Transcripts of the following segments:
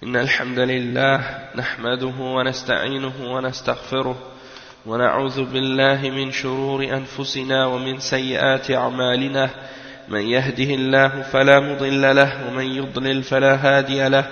إن الحمد لله نحمده ونستعينه ونستغفره ونعوذ بالله من شرور أنفسنا ومن سيئات أعمالنا من يهده الله فلا مضل له ومن يضلل فلا هادي له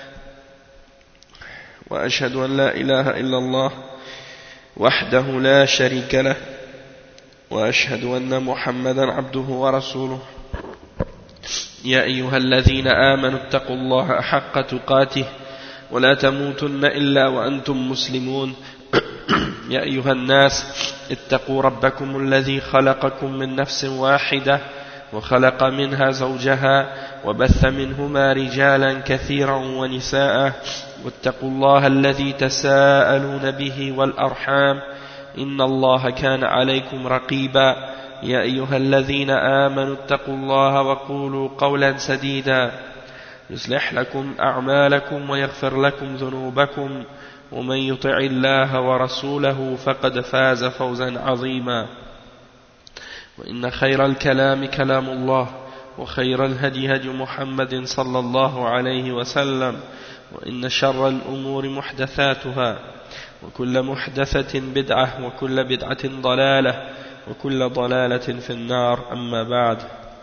وأشهد أن لا إله إلا الله وحده لا شريك له وأشهد أن محمدا عبده ورسوله يا أيها الذين آمنوا اتقوا الله حق تقاته ولا تموتن إلا وأنتم مسلمون يا أيها الناس اتقوا ربكم الذي خلقكم من نفس واحدة وخلق منها زوجها وبث منهما رجالا كثيرا ونساء واتقوا الله الذي تساءلون به والأرحام إن الله كان عليكم رقيبا يا أيها الذين آمنوا اتقوا الله وقولوا قولا سديدا يصلح لكم أعمالكم ويغفر لكم ذنوبكم ومن يطع الله ورسوله فقد فاز فوزا عظيما وإن خير الكلام كلام الله وخير الهدي هدي محمد صلى الله عليه وسلم وإن شر الأمور محدثاتها وكل محدثة بدعة وكل بدعة ضلالة وكل ضلالة في النار أما بعد.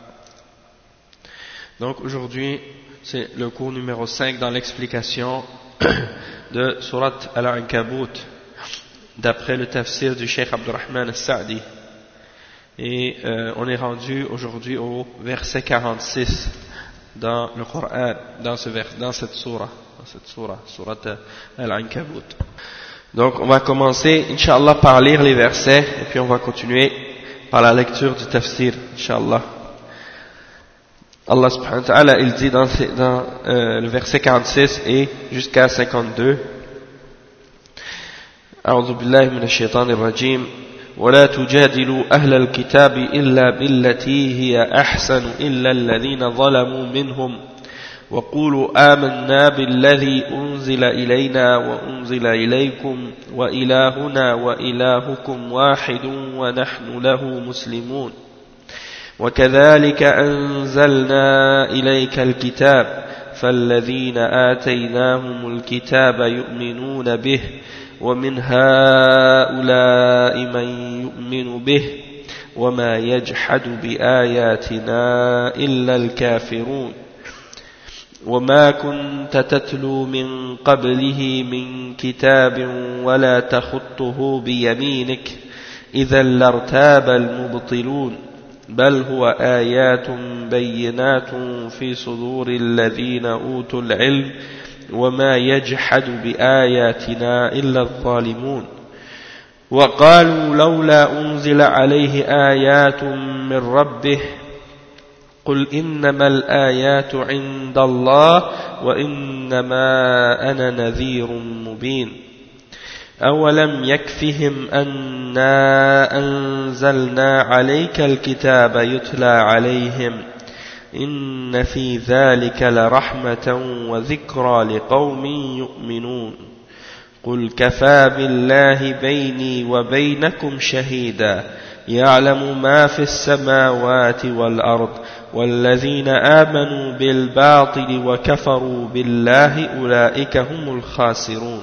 Donc aujourd'hui c'est le cours numéro 5 dans l'explication de Surat Al-Ankabut d'après le tafsir du Cheikh Abdurrahman Al-Sa'di et on est rendu aujourd'hui au verset 46 dans le Coran, dans cette surah, Surat Al-Ankabut. Donc on va commencer Inch'Allah par lire les versets et puis on va continuer par la lecture du tafsir Inch'Allah. Allah subhanahu wa ta'ala il dit dans le verset 46 et jusqu'à 52 أعوذ بالله من الشيطان الرجيم ولا تجادلوا أهل الكتاب إلا بالتي هي أحسن إلا الذين ظلموا منهم وقولوا آمنا بالذي أنزل إلينا وأنزل إليكم وإلهنا وإلهكم واحد ونحن له مسلمون وكذلك أنزلنا إليك الكتاب فالذين آتيناهم الكتاب يؤمنون به ومن هؤلاء من يؤمن به وما يجحد بآياتنا إلا الكافرون وما كنت تتلو من قبله من كتاب ولا تخطه بيمينك إذا لارتاب المبطلون بل هو آيات بينات في صدور الذين أوتوا العلم وما يجحد بآياتنا إلا الظالمون وقالوا لولا أنزل عليه آيات من ربه قل إنما الآيات عند الله وإنما أنا نذير مبين أولم يكفهم أنا أنزلنا عليك الكتاب يتلى عليهم إن في ذلك لرحمة وذكرى لقوم يؤمنون قل كفى بالله بيني وبينكم شهيدا يعلم ما في السماوات والأرض والذين آمنوا بالباطل وكفروا بالله أولئك هم الخاسرون.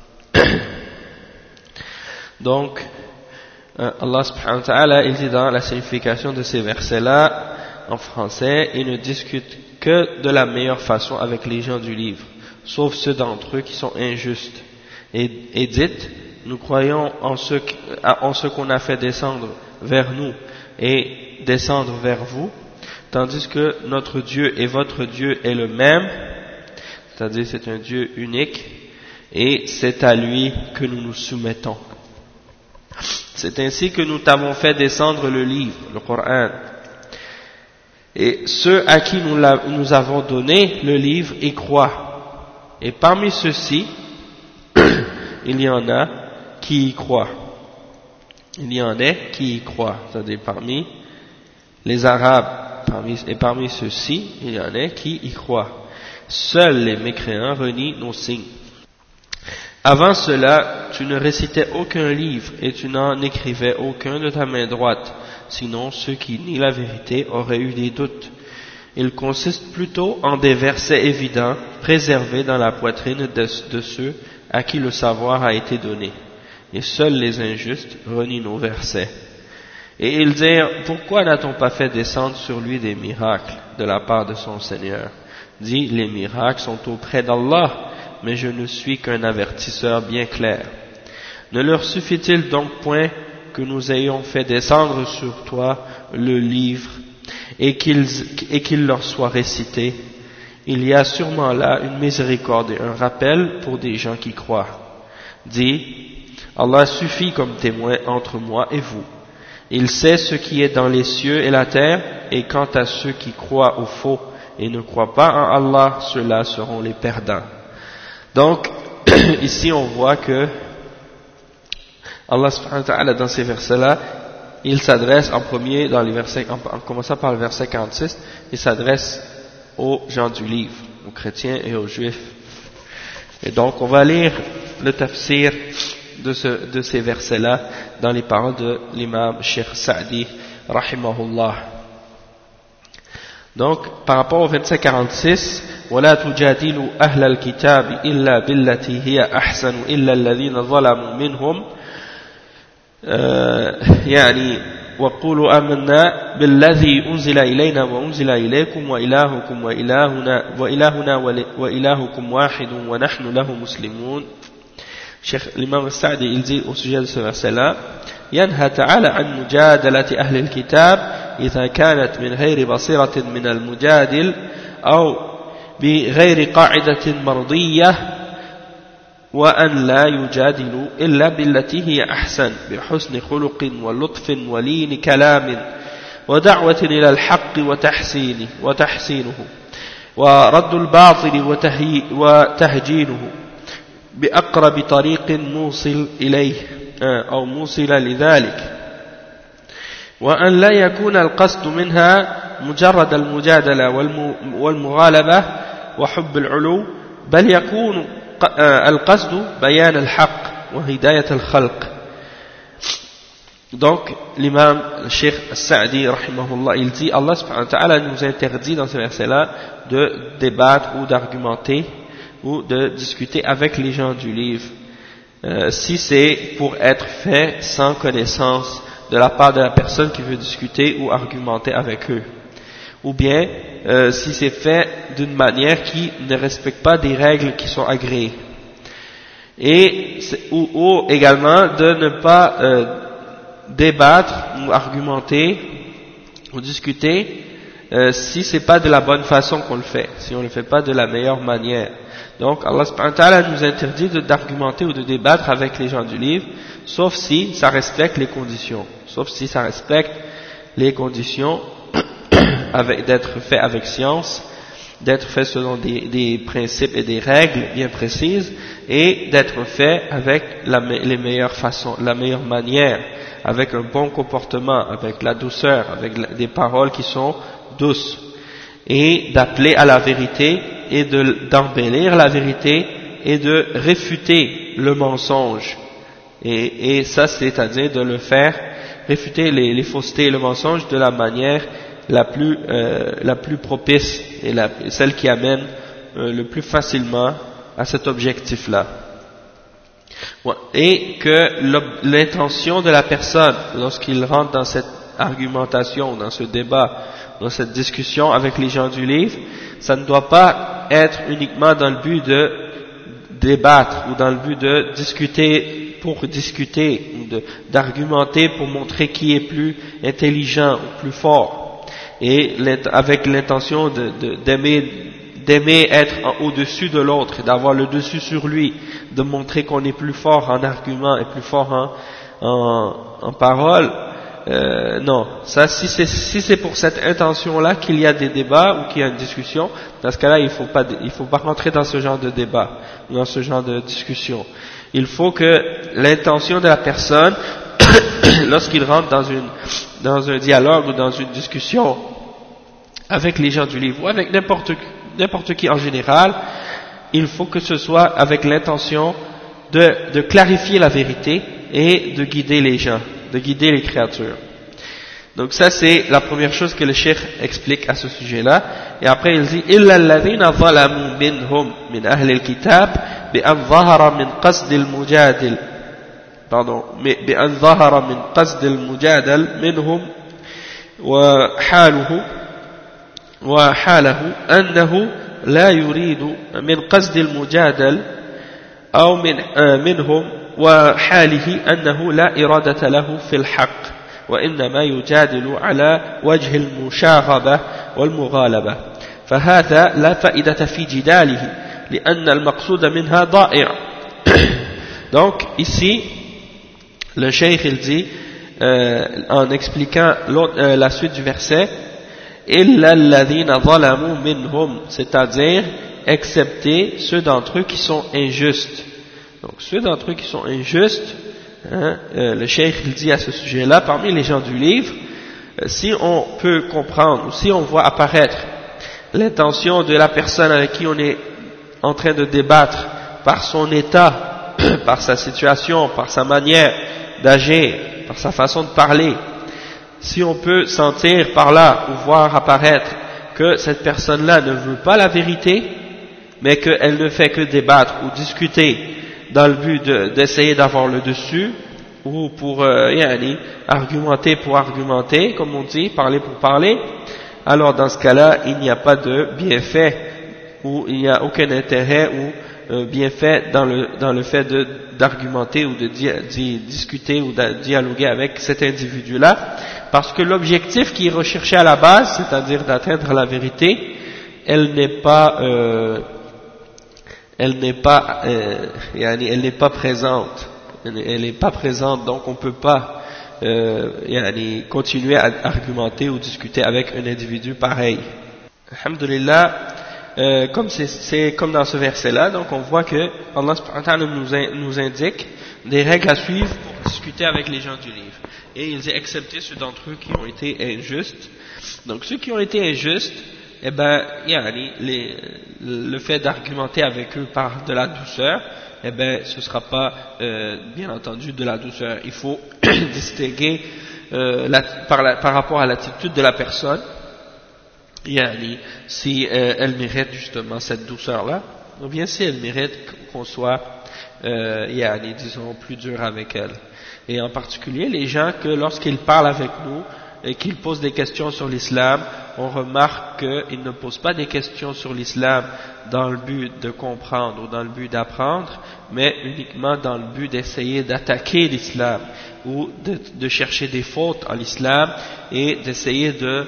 Donc Allah subhanahu wa ta'ala il dit dans la signification de ces versets-là en français, il ne discute que de la meilleure façon avec les gens du livre, sauf ceux d'entre eux qui sont injustes. Et dites, nous croyons en ce qu'on a fait descendre vers nous et descendre vers vous, tandis que notre Dieu et votre Dieu est le même, c'est-à-dire c'est un Dieu unique, et c'est à lui que nous nous soumettons. C'est ainsi que nous t'avons fait descendre le livre, le Coran. Et ceux à qui nous avons donné le livre y croient. Et parmi ceux-ci, il y en a qui y croient. Il y en a qui y croient. C'est-à-dire parmi les Arabes. Et parmi ceux-ci, il y en a qui y croient. Seuls les mécréants renient nos signes. Avant cela, tu ne récitais aucun livre et tu n'en écrivais aucun de ta main droite. Sinon, ceux qui nient la vérité auraient eu des doutes. Il consiste plutôt en des versets évidents, préservés dans la poitrine de ceux à qui le savoir a été donné. Et seuls les injustes renient nos versets. Et ils dirent, pourquoi n'a-t-on pas fait descendre sur lui des miracles de la part de son Seigneur? Dit, les miracles sont auprès d'Allah, mais je ne suis qu'un avertisseur bien clair. Ne leur suffit-il donc point que nous ayons fait descendre sur toi le livre et qu'il leur soit récité? Il y a sûrement là une miséricorde et un rappel pour des gens qui croient. Dis, Allah suffit comme témoin entre moi et vous. Il sait ce qui est dans les cieux et la terre, et quant à ceux qui croient au faux et ne croient pas en Allah, ceux-là seront les perdants. Donc, ici on voit que Allah subhanahu wa ta'ala dans ces versets-là, il s'adresse en premier, dans les versets, en commençant par le verset 46, il s'adresse aux gens du livre, aux chrétiens et aux juifs. Et donc on va lire le tafsir de ces versets-là dans les paroles de l'imam Cheikh Sa'di rahimahullah. Donc par rapport au verset 46, ولا تجادلوا أهل الكتاب إلا بالتي هي أحسن إلا الذين ظلموا منهم يعني وقولوا آمنا بالذي أنزل إلينا وأنزل إليكم وإلهكم وإلهنا وإلهكم واحد ونحن له مسلمون. L'imam al-Sa'di il dit au sujet de ce verset-là, ينهى تعالى عن مجادلة أهل الكتاب إذا كانت من غير بصيرة من المجادل أو بغير قاعدة مرضية وأن لا يجادلوا إلا بالتي هي أحسن بحسن خلق ولطف ولين كلام ودعوة إلى الحق وتحسينه ورد الباطل وتهجينه بأقرب طريق موصل إليه أو موصل لذلك وأن لا يكون القصد منها مجرد المجادلة والمغالبة وحب العلو بل يكون القصد بيان الحق وهداية الخلق. Donc l'imam le Cheikh Sa'di rahimahullah il dit Allah subhanahu wa ta'ala nous interdit dans ce verset là de débattre ou d'argumenter ou de discuter avec les gens du livre si c'est pour être fait sans connaissance de la part de la personne qui veut discuter ou argumenter avec eux, ou bien si c'est fait d'une manière qui ne respecte pas des règles qui sont agréées, et ou également de ne pas débattre ou argumenter ou discuter si c'est pas de la bonne façon qu'on le fait, si on le fait pas de la meilleure manière. Donc Allah subhanahu wa ta'ala nous interdit d'argumenter ou de débattre avec les gens du livre, sauf si ça respecte les conditions, d'être fait avec science, d'être fait selon des principes et des règles bien précises, et d'être fait avec les meilleures façons, la meilleure manière, avec un bon comportement, avec la douceur, avec des paroles qui sont douces, et d'appeler à la vérité et d'embellir la vérité et de réfuter le mensonge, et ça c'est-à-dire de le faire réfuter les faussetés et le mensonge de la manière la plus propice et celle qui amène le plus facilement à cet objectif-là. Et que l'intention de la personne lorsqu'il rentre dans cette argumentation, dans ce débat, dans cette discussion avec les gens du livre, ça ne doit pas être uniquement dans le but de débattre ou dans le but de discuter pour discuter ou d'argumenter pour montrer qui est plus intelligent ou plus fort, et avec l'intention d'aimer être au-dessus de l'autre, d'avoir le dessus sur lui, de montrer qu'on est plus fort en argument et plus fort en parole. Non, ça, si c'est pour cette intention-là qu'il y a des débats ou qu'il y a une discussion, dans ce cas-là, il faut pas rentrer dans ce genre de débat, dans ce genre de discussion. Il faut que l'intention de la personne, lorsqu'il rentre dans un dialogue ou dans une discussion avec les gens du livre ou avec n'importe qui en général, il faut que ce soit avec l'intention de clarifier la vérité et de guider les gens, de guider les créatures. Donc ça c'est la première chose que le cheikh explique à ce sujet-là. Et après il dit إِلَّا الَّذِينَ ظَلَمُوا مِنْهُمْ مِنْ أَهْلِ الْكِتَابِ بِأَنْ ظَهَرَ مِنْ قَصْدِ الْمُجَادِلِ بأن ظهر من قصد المجادل منهم وحاله أنه لا يريد من قصد المجادل أو منهم وحاله أنه لا إرادة له في الحق وإنما يجادل على وجه المشاغبة والمغالبة فهذا لا فائدة في جداله لأن المقصود منها ضائع. Donc ici le cheikh il dit en expliquant la suite du verset إِلَّا الَّذِينَ ظَلَمُوا مِنْهُمْ, c'est-à-dire excepté ceux d'entre eux qui sont injustes. Donc ceux d'entre eux qui sont injustes, le cheikh il dit à ce sujet-là, parmi les gens du livre, si on peut comprendre ou si on voit apparaître l'intention de la personne avec qui on est en train de débattre par son état, par sa situation, par sa manière d'agir, par sa façon de parler, si on peut sentir par là ou voir apparaître que cette personne-là ne veut pas la vérité, mais qu'elle ne fait que débattre ou discuter dans le but d'essayer d'avoir le dessus, ou pour argumenter pour argumenter, comme on dit, parler pour parler, alors dans ce cas-là, il n'y a pas de bienfait, ou il n'y a aucun intérêt ou bienfait dans le fait d'argumenter ou de discuter ou de dialoguer avec cet individu-là, parce que l'objectif qui est recherché à la base, c'est-à-dire d'atteindre la vérité, elle n'est pas présente. Elle n'est pas présente, donc on ne peut pas continuer à argumenter ou discuter avec un individu pareil. Alhamdulillah, comme c'est comme dans ce verset-là, donc on voit que Allah subhanahu wa ta'ala nous indique des règles à suivre pour discuter avec les gens du livre. Et il dit excepté ceux d'entre eux qui ont été injustes. Donc ceux qui ont été injustes, eh ben, le fait d'argumenter avec eux par de la douceur, eh ben, ce sera pas bien entendu de la douceur. Il faut distinguer par rapport à l'attitude de la personne, si elle mérite justement cette douceur-là, ou bien si elle mérite qu'on soit, disons, plus dur avec elle. Et en particulier les gens que lorsqu'ils parlent avec nous et qu'ils posent des questions sur l'islam, on remarque qu'ils ne posent pas des questions sur l'islam dans le but de comprendre ou dans le but d'apprendre, mais uniquement dans le but d'essayer d'attaquer l'islam ou de chercher des fautes en l'islam et d'essayer de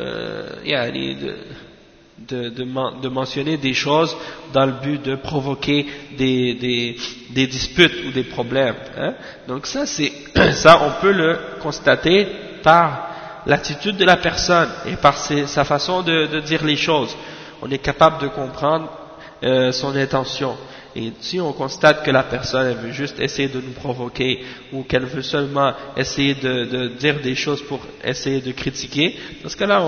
mentionner des choses dans le but de provoquer des disputes ou des problèmes. Donc ça on peut le constater par l'attitude de la personne et par sa façon de dire les choses. On est capable de comprendre son intention. Et si on constate que la personne elle veut juste essayer de nous provoquer ou qu'elle veut seulement essayer de dire des choses pour essayer de critiquer, dans ce cas-là,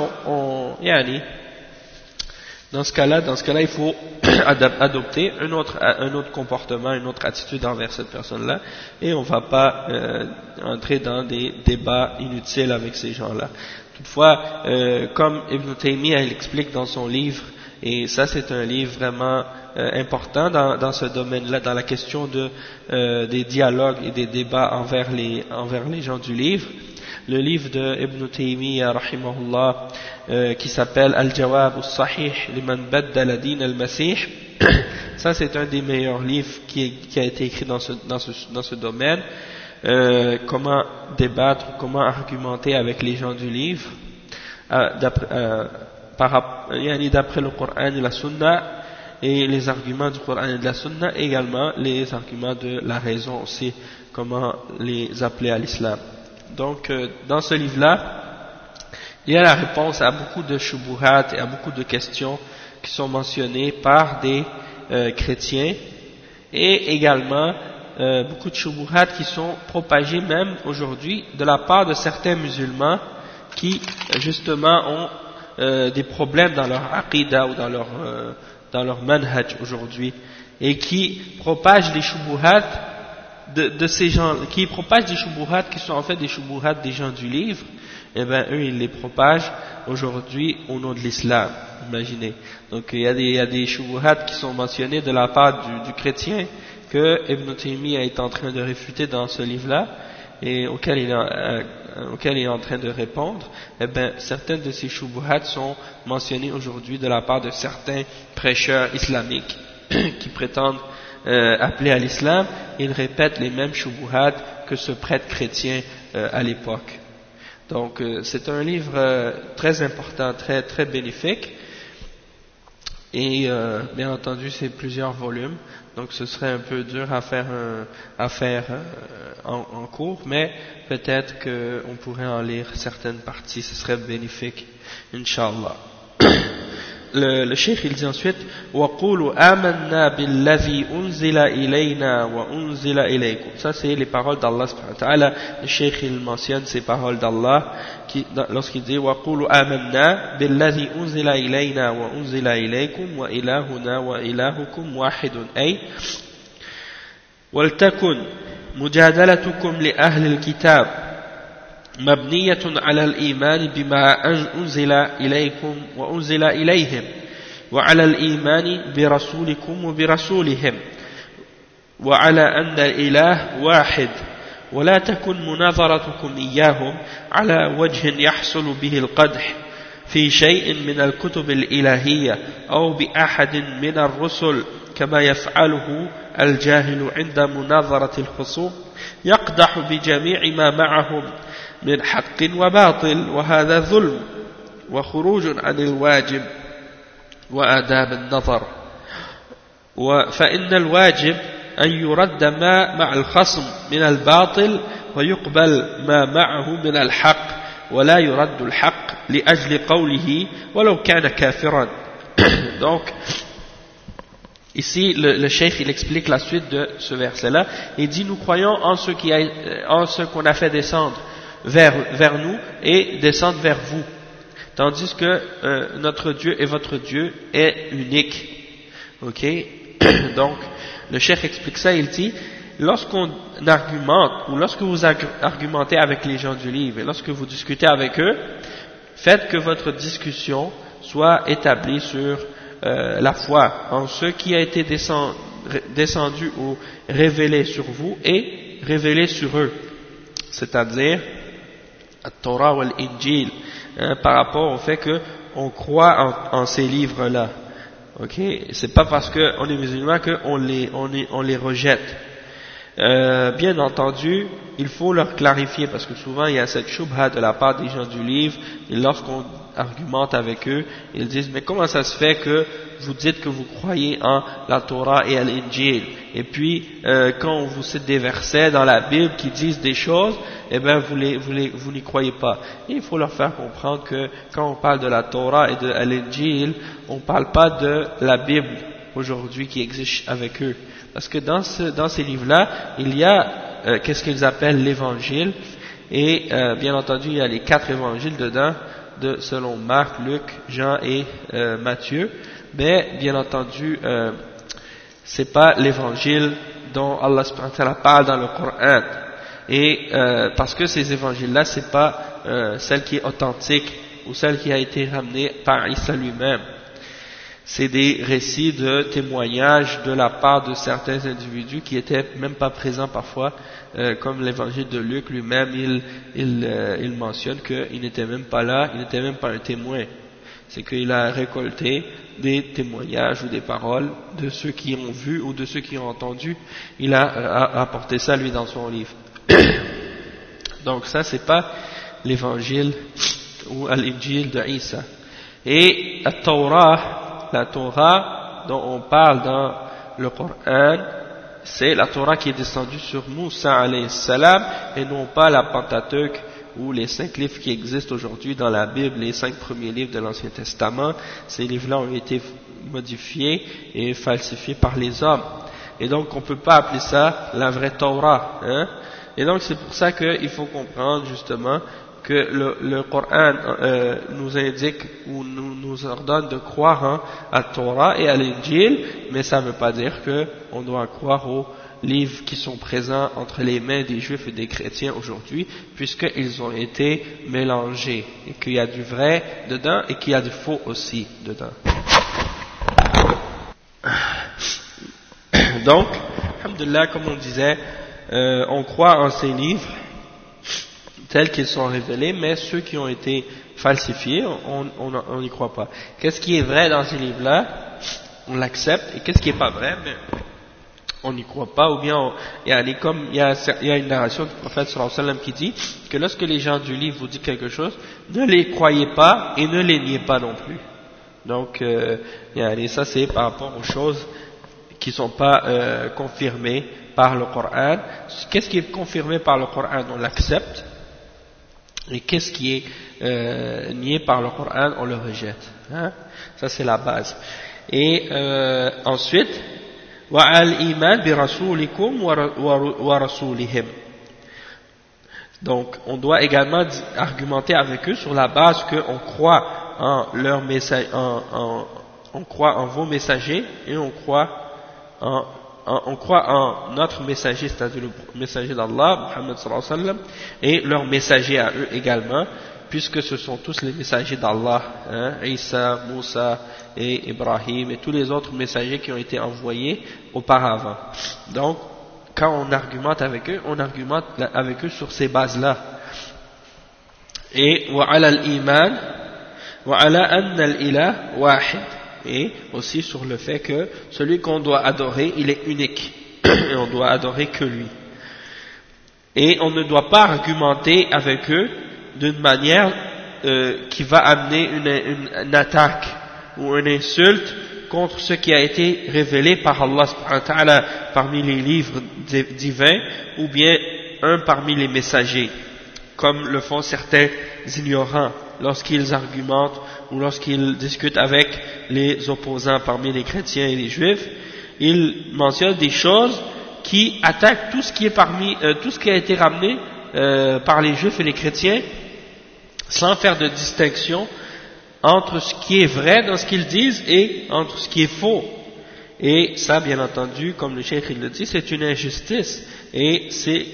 dans ce cas-là, il faut adopter un autre comportement, une autre attitude envers cette personne-là, et on ne va pas entrer dans des débats inutiles avec ces gens-là. Toutefois, comme Ibn Taymiyyah il explique dans son livre, et ça c'est un livre vraiment important dans ce domaine-là, dans la question des dialogues et des débats envers les gens du livre. Le livre de Ibn Taymiyyah rahimahullah qui s'appelle Al-Jawab al-Sahih liman baddala din al-Masih. Ça c'est un des meilleurs livres qui a été écrit dans ce domaine. Comment débattre, comment argumenter avec les gens du livre d'après le Coran et la Sunna, et les arguments du Coran et de la Sunna, et également les arguments de la raison aussi, comment les appeler à l'islam. Donc dans ce livre-là, il y a la réponse à beaucoup de shubuhat et à beaucoup de questions qui sont mentionnées par des chrétiens, et également beaucoup de shubuhat qui sont propagés même aujourd'hui de la part de certains musulmans qui justement ont des problèmes dans leur aqidah ou dans leur manhaj aujourd'hui, et qui propagent des shubuhat de ces gens qui propagent des shubuhat qui sont en fait des shubuhat des gens du livre, eh ben eux ils les propagent aujourd'hui au nom de l'islam, imaginez. Donc il y a des shubuhat qui sont mentionnés de la part du chrétien que Ibn Taymiyyah est en train de réfuter dans ce livre-là et auquel il est en train de répondre. Eh ben certaines de ces shubuhat sont mentionnées aujourd'hui de la part de certains prêcheurs islamiques qui prétendent appeler à l'islam. Ils répètent les mêmes shubuhat que ce prêtre chrétien à l'époque. Donc c'est un livre très important, très très bénéfique et bien entendu c'est plusieurs volumes, donc ce serait un peu dur à faire en cours, mais peut-être qu'on pourrait en lire certaines parties, ce serait bénéfique, Inch'Allah. Le cheikh il dit ensuite وَقُولُوا آمَنَّا بِالَّذِي أُنزِلَ إِلَيْنَا وَأُنزِلَ إِلَيْكُمْ. Ça c'est les paroles d'Allah subhanahu wa ta'ala. Le cheikh il mentionne ces paroles d'Allah lorsqu'il dit وَقُولُوا آمَنَّا بِالَّذِي أُنزِلَ إِلَيْنَا وَأُنزِلَ إِلَيْكُمْ وَإِلَهُنَا وَإِلَهُكُمْ وَاحِدٌ أي وَلْتَكُنْ مُجَادَلَتُكُمْ لِأَهْلِ الْكِتَابِ مبنية على الإيمان بما أنزل إليكم وأنزل إليهم وعلى الإيمان برسولكم وبرسولهم وعلى أن الإله واحد ولا تكن مناظرتكم إياهم على وجه يحصل به القدح في شيء من الكتب الإلهية أو بأحد من الرسل كما يفعله الجاهل عند مناظرة الخصوم يقدح بجميع ما معهم من حق وباطل وهذا ظلم وخروج عن الواجب وآداب النظر فإن الواجب أن يرد ما مع الخصم من الباطل ويقبل ما معه من الحق ولا يرد الحق لأجل قوله ولو كان كافرا. Donc ici le cheikh il explique la suite de ce verset là. Il dit nous croyons en ce qu'on a fait descendre vers nous et descendre vers vous, tandis que notre Dieu et votre Dieu est unique. Ok. Donc le cheikh explique ça, il dit lorsqu'on argumente ou lorsque vous argumentez avec les gens du livre et lorsque vous discutez avec eux, faites que votre discussion soit établie sur la foi en ce qui a été descendu ou révélé sur vous et révélé sur eux, c'est-à-dire Torah ou l'Injil, par rapport au fait qu'on croit en ces livres-là. Ok, c'est pas parce qu'on est musulman qu'on les rejette. Bien entendu, il faut leur clarifier parce que souvent il y a cette shubha de la part des gens du livre et lorsqu'on argumente avec eux, ils disent mais comment ça se fait que vous dites que vous croyez en la Torah et à l'Injil et puis quand on vous cite des versets dans la Bible qui disent des choses, eh bien vous n'y croyez pas. Et il faut leur faire comprendre que quand on parle de la Torah et de l'Injil, on ne parle pas de la Bible aujourd'hui qui existe avec eux. Parce que dans ces livres-là, il y a qu'est-ce qu'ils appellent l'évangile, et bien entendu il y a les 4 évangiles dedans, selon Marc, Luc, Jean et Matthieu, mais bien entendu c'est pas l'évangile dont Allah subhanahu wa ta'ala parle dans le Coran, et parce que ces évangiles-là c'est pas celle qui est authentique ou celle qui a été ramenée par Isa lui-même. C'est des récits de témoignages de la part de certains individus qui étaient même pas présents parfois, comme l'évangile de Luc lui-même, il mentionne qu'il n'était même pas là, il n'était même pas un témoin. C'est qu'il a récolté des témoignages ou des paroles de ceux qui ont vu ou de ceux qui ont entendu. Il a apporté ça lui dans son livre. Donc ça c'est pas l'évangile ou l'Injil de Isa. Et la Torah dont on parle dans le Coran, c'est la Torah qui est descendue sur Moussa alayhi salam et non pas la Pentateuque ou les 5 livres qui existent aujourd'hui dans la Bible, les 5 premiers livres de l'Ancien Testament. Ces livres-là ont été modifiés et falsifiés par les hommes. Et donc on ne peut pas appeler ça la vraie Torah. Et donc c'est pour ça qu'il faut comprendre justement que le Coran nous indique ou nous ordonne de croire à Torah et à l'Injil, mais ça ne veut pas dire qu'on doit croire livres qui sont présents entre les mains des juifs et des chrétiens aujourd'hui, puisqu'ils ont été mélangés, et qu'il y a du vrai dedans et qu'il y a du faux aussi dedans. Donc, alhamdoulilah, comme on disait, on croit en ces livres tels qu'ils sont révélés, mais ceux qui ont été falsifiés, on n'y croit pas. Qu'est-ce qui est vrai dans ces livres-là, on l'accepte, et qu'est-ce qui n'est pas vrai, mais on n'y croit pas, ou bien il y a une narration du prophète sallallahu alayhi wa sallam qui dit que lorsque les gens du livre vous disent quelque chose, ne les croyez pas et ne les niez pas non plus. Donc, ça c'est par rapport aux choses qui ne sont pas confirmées par le Coran. Qu'est-ce qui est confirmé par le Coran, on l'accepte, et qu'est-ce qui est nié par le Coran, on le rejette. Hein? Ça c'est la base. Et ensuite, وَعَلْ-إِيمَانِ بِرَسُولِكُمْ وَرَسُولِهِمْ. Donc, on doit également argumenter avec eux sur la base qu'on croit en leur message, on croit en vos messagers, et on croit en notre messager, c'est-à-dire le messager d'Allah, Muhammad sallallahu alayhi wa sallam, et leurs messagers à eux également, puisque ce sont tous les messagers d'Allah, hein, Isa, Moussa et Ibrahim et tous les autres messagers qui ont été envoyés auparavant. Donc, quand on argumente avec eux, on argumente avec eux sur ces bases-là. Et وَعَلَى الْإِيمَانِ وَعَلَى أَنَّ الْإِلَهَ وَاحِدٌ. Et aussi sur le fait que celui qu'on doit adorer, il est unique, et on doit adorer que lui. Et on ne doit pas argumenter avec eux d'une manière qui va amener une attaque ou une insulte contre ce qui a été révélé par Allah subhanahu wa ta'ala parmi les livres divins, ou bien un parmi les messagers, comme le font certains ignorants lorsqu'ils argumentent ou lorsqu'ils discutent avec les opposants parmi les chrétiens et les juifs. Ils mentionnent des choses qui attaquent tout ce qui est tout ce qui a été ramené par les juifs et les chrétiens, sans faire de distinction entre ce qui est vrai dans ce qu'ils disent et entre ce qui est faux. Et ça, bien entendu, comme le cheikh il le dit, c'est une injustice, et c'est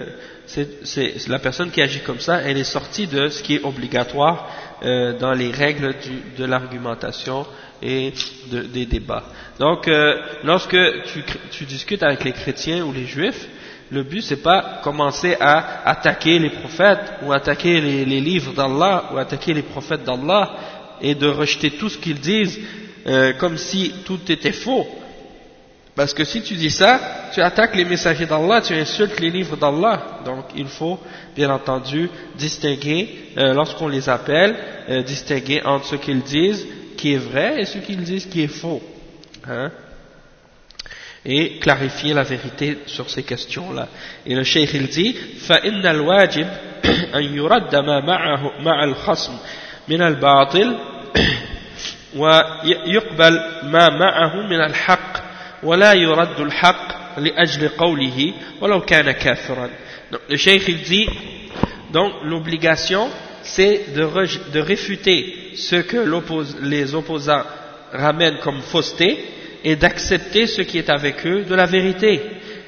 la personne qui agit comme ça, elle est sortie de ce qui est obligatoire dans les règles de l'argumentation et des débats. Donc, lorsque tu discutes avec les chrétiens ou les juifs, le but c'est pas commencer à attaquer les prophètes ou attaquer les livres d'Allah ou attaquer les prophètes d'Allah et de rejeter tout ce qu'ils disent comme si tout était faux. Parce que si tu dis ça, tu attaques les messagers d'Allah, tu insultes les livres d'Allah. Donc il faut bien entendu distinguer, lorsqu'on les appelle, distinguer entre ce qu'ils disent qui est vrai et ce qu'ils disent qui est faux. Hein? Et clarifier la vérité sur ces questions-là. Et le cheikh il dit فَإِنَّ الْوَاجِبْ أَنْ يُرَدَّ مَا مَعَ الْخَصْمِ مِنَ الْبَاطِلِ وَيُقْبَلْ مَا مَعَهُ مِنَ الْحَقِّ وَلَا يُرَدُّ الْحَقِّ لِأَجْلِ قَوْلِهِ وَلَوْ كَانَ كَافِرًا. Donc le cheikh il dit, donc l'obligation c'est de réfuter ce que les opposants ramènent comme fausseté, et d'accepter ce qui est avec eux de la vérité.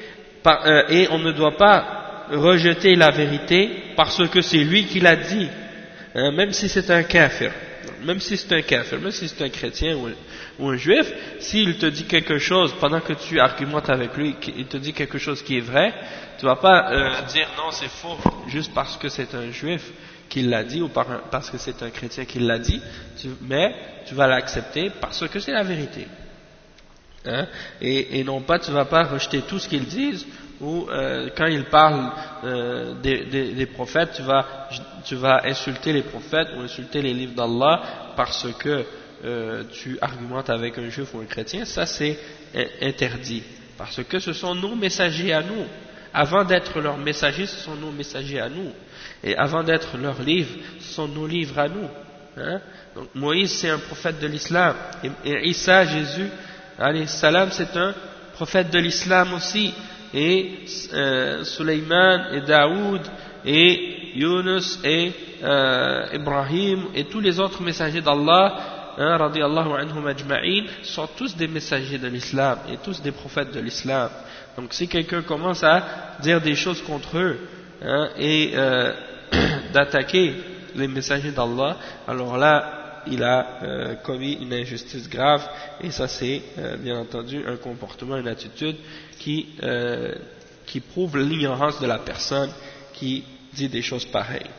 Et on ne doit pas rejeter la vérité parce que c'est lui qui l'a dit, même si c'est un kafir, même si c'est un chrétien ou un juif. S'il te dit quelque chose pendant que tu argumentes avec lui, il te dit quelque chose qui est vrai, tu vas pas dire non c'est faux juste parce que c'est un juif qui l'a dit ou parce que c'est un chrétien qui l'a dit, mais tu vas l'accepter parce que c'est la vérité. Hein? Et non pas, tu ne vas pas rejeter tout ce qu'ils disent, ou quand ils parlent des prophètes, tu vas insulter les prophètes ou insulter les livres d'Allah parce que tu argumentes avec un juif ou un chrétien. Ça c'est interdit, parce que ce sont nos messagers à nous. Avant d'être leurs messagers, ce sont nos messagers à nous, et avant d'être leurs livres, ce sont nos livres à nous. Hein? Donc Moïse c'est un prophète de l'islam, et Isa, Jésus alayhi salam, c'est un prophète de l'islam aussi, et Sulayman et Daoud et Yunus et Ibrahim et tous les autres messagers d'Allah, radiyallahu anhum ajma'in, sont tous des messagers de l'islam et tous des prophètes de l'islam. Donc si quelqu'un commence à dire des choses contre eux et d'attaquer les messagers d'Allah, alors là il a commis une injustice grave, et ça c'est bien entendu un comportement, une attitude qui prouve l'ignorance de la personne qui dit des choses pareilles.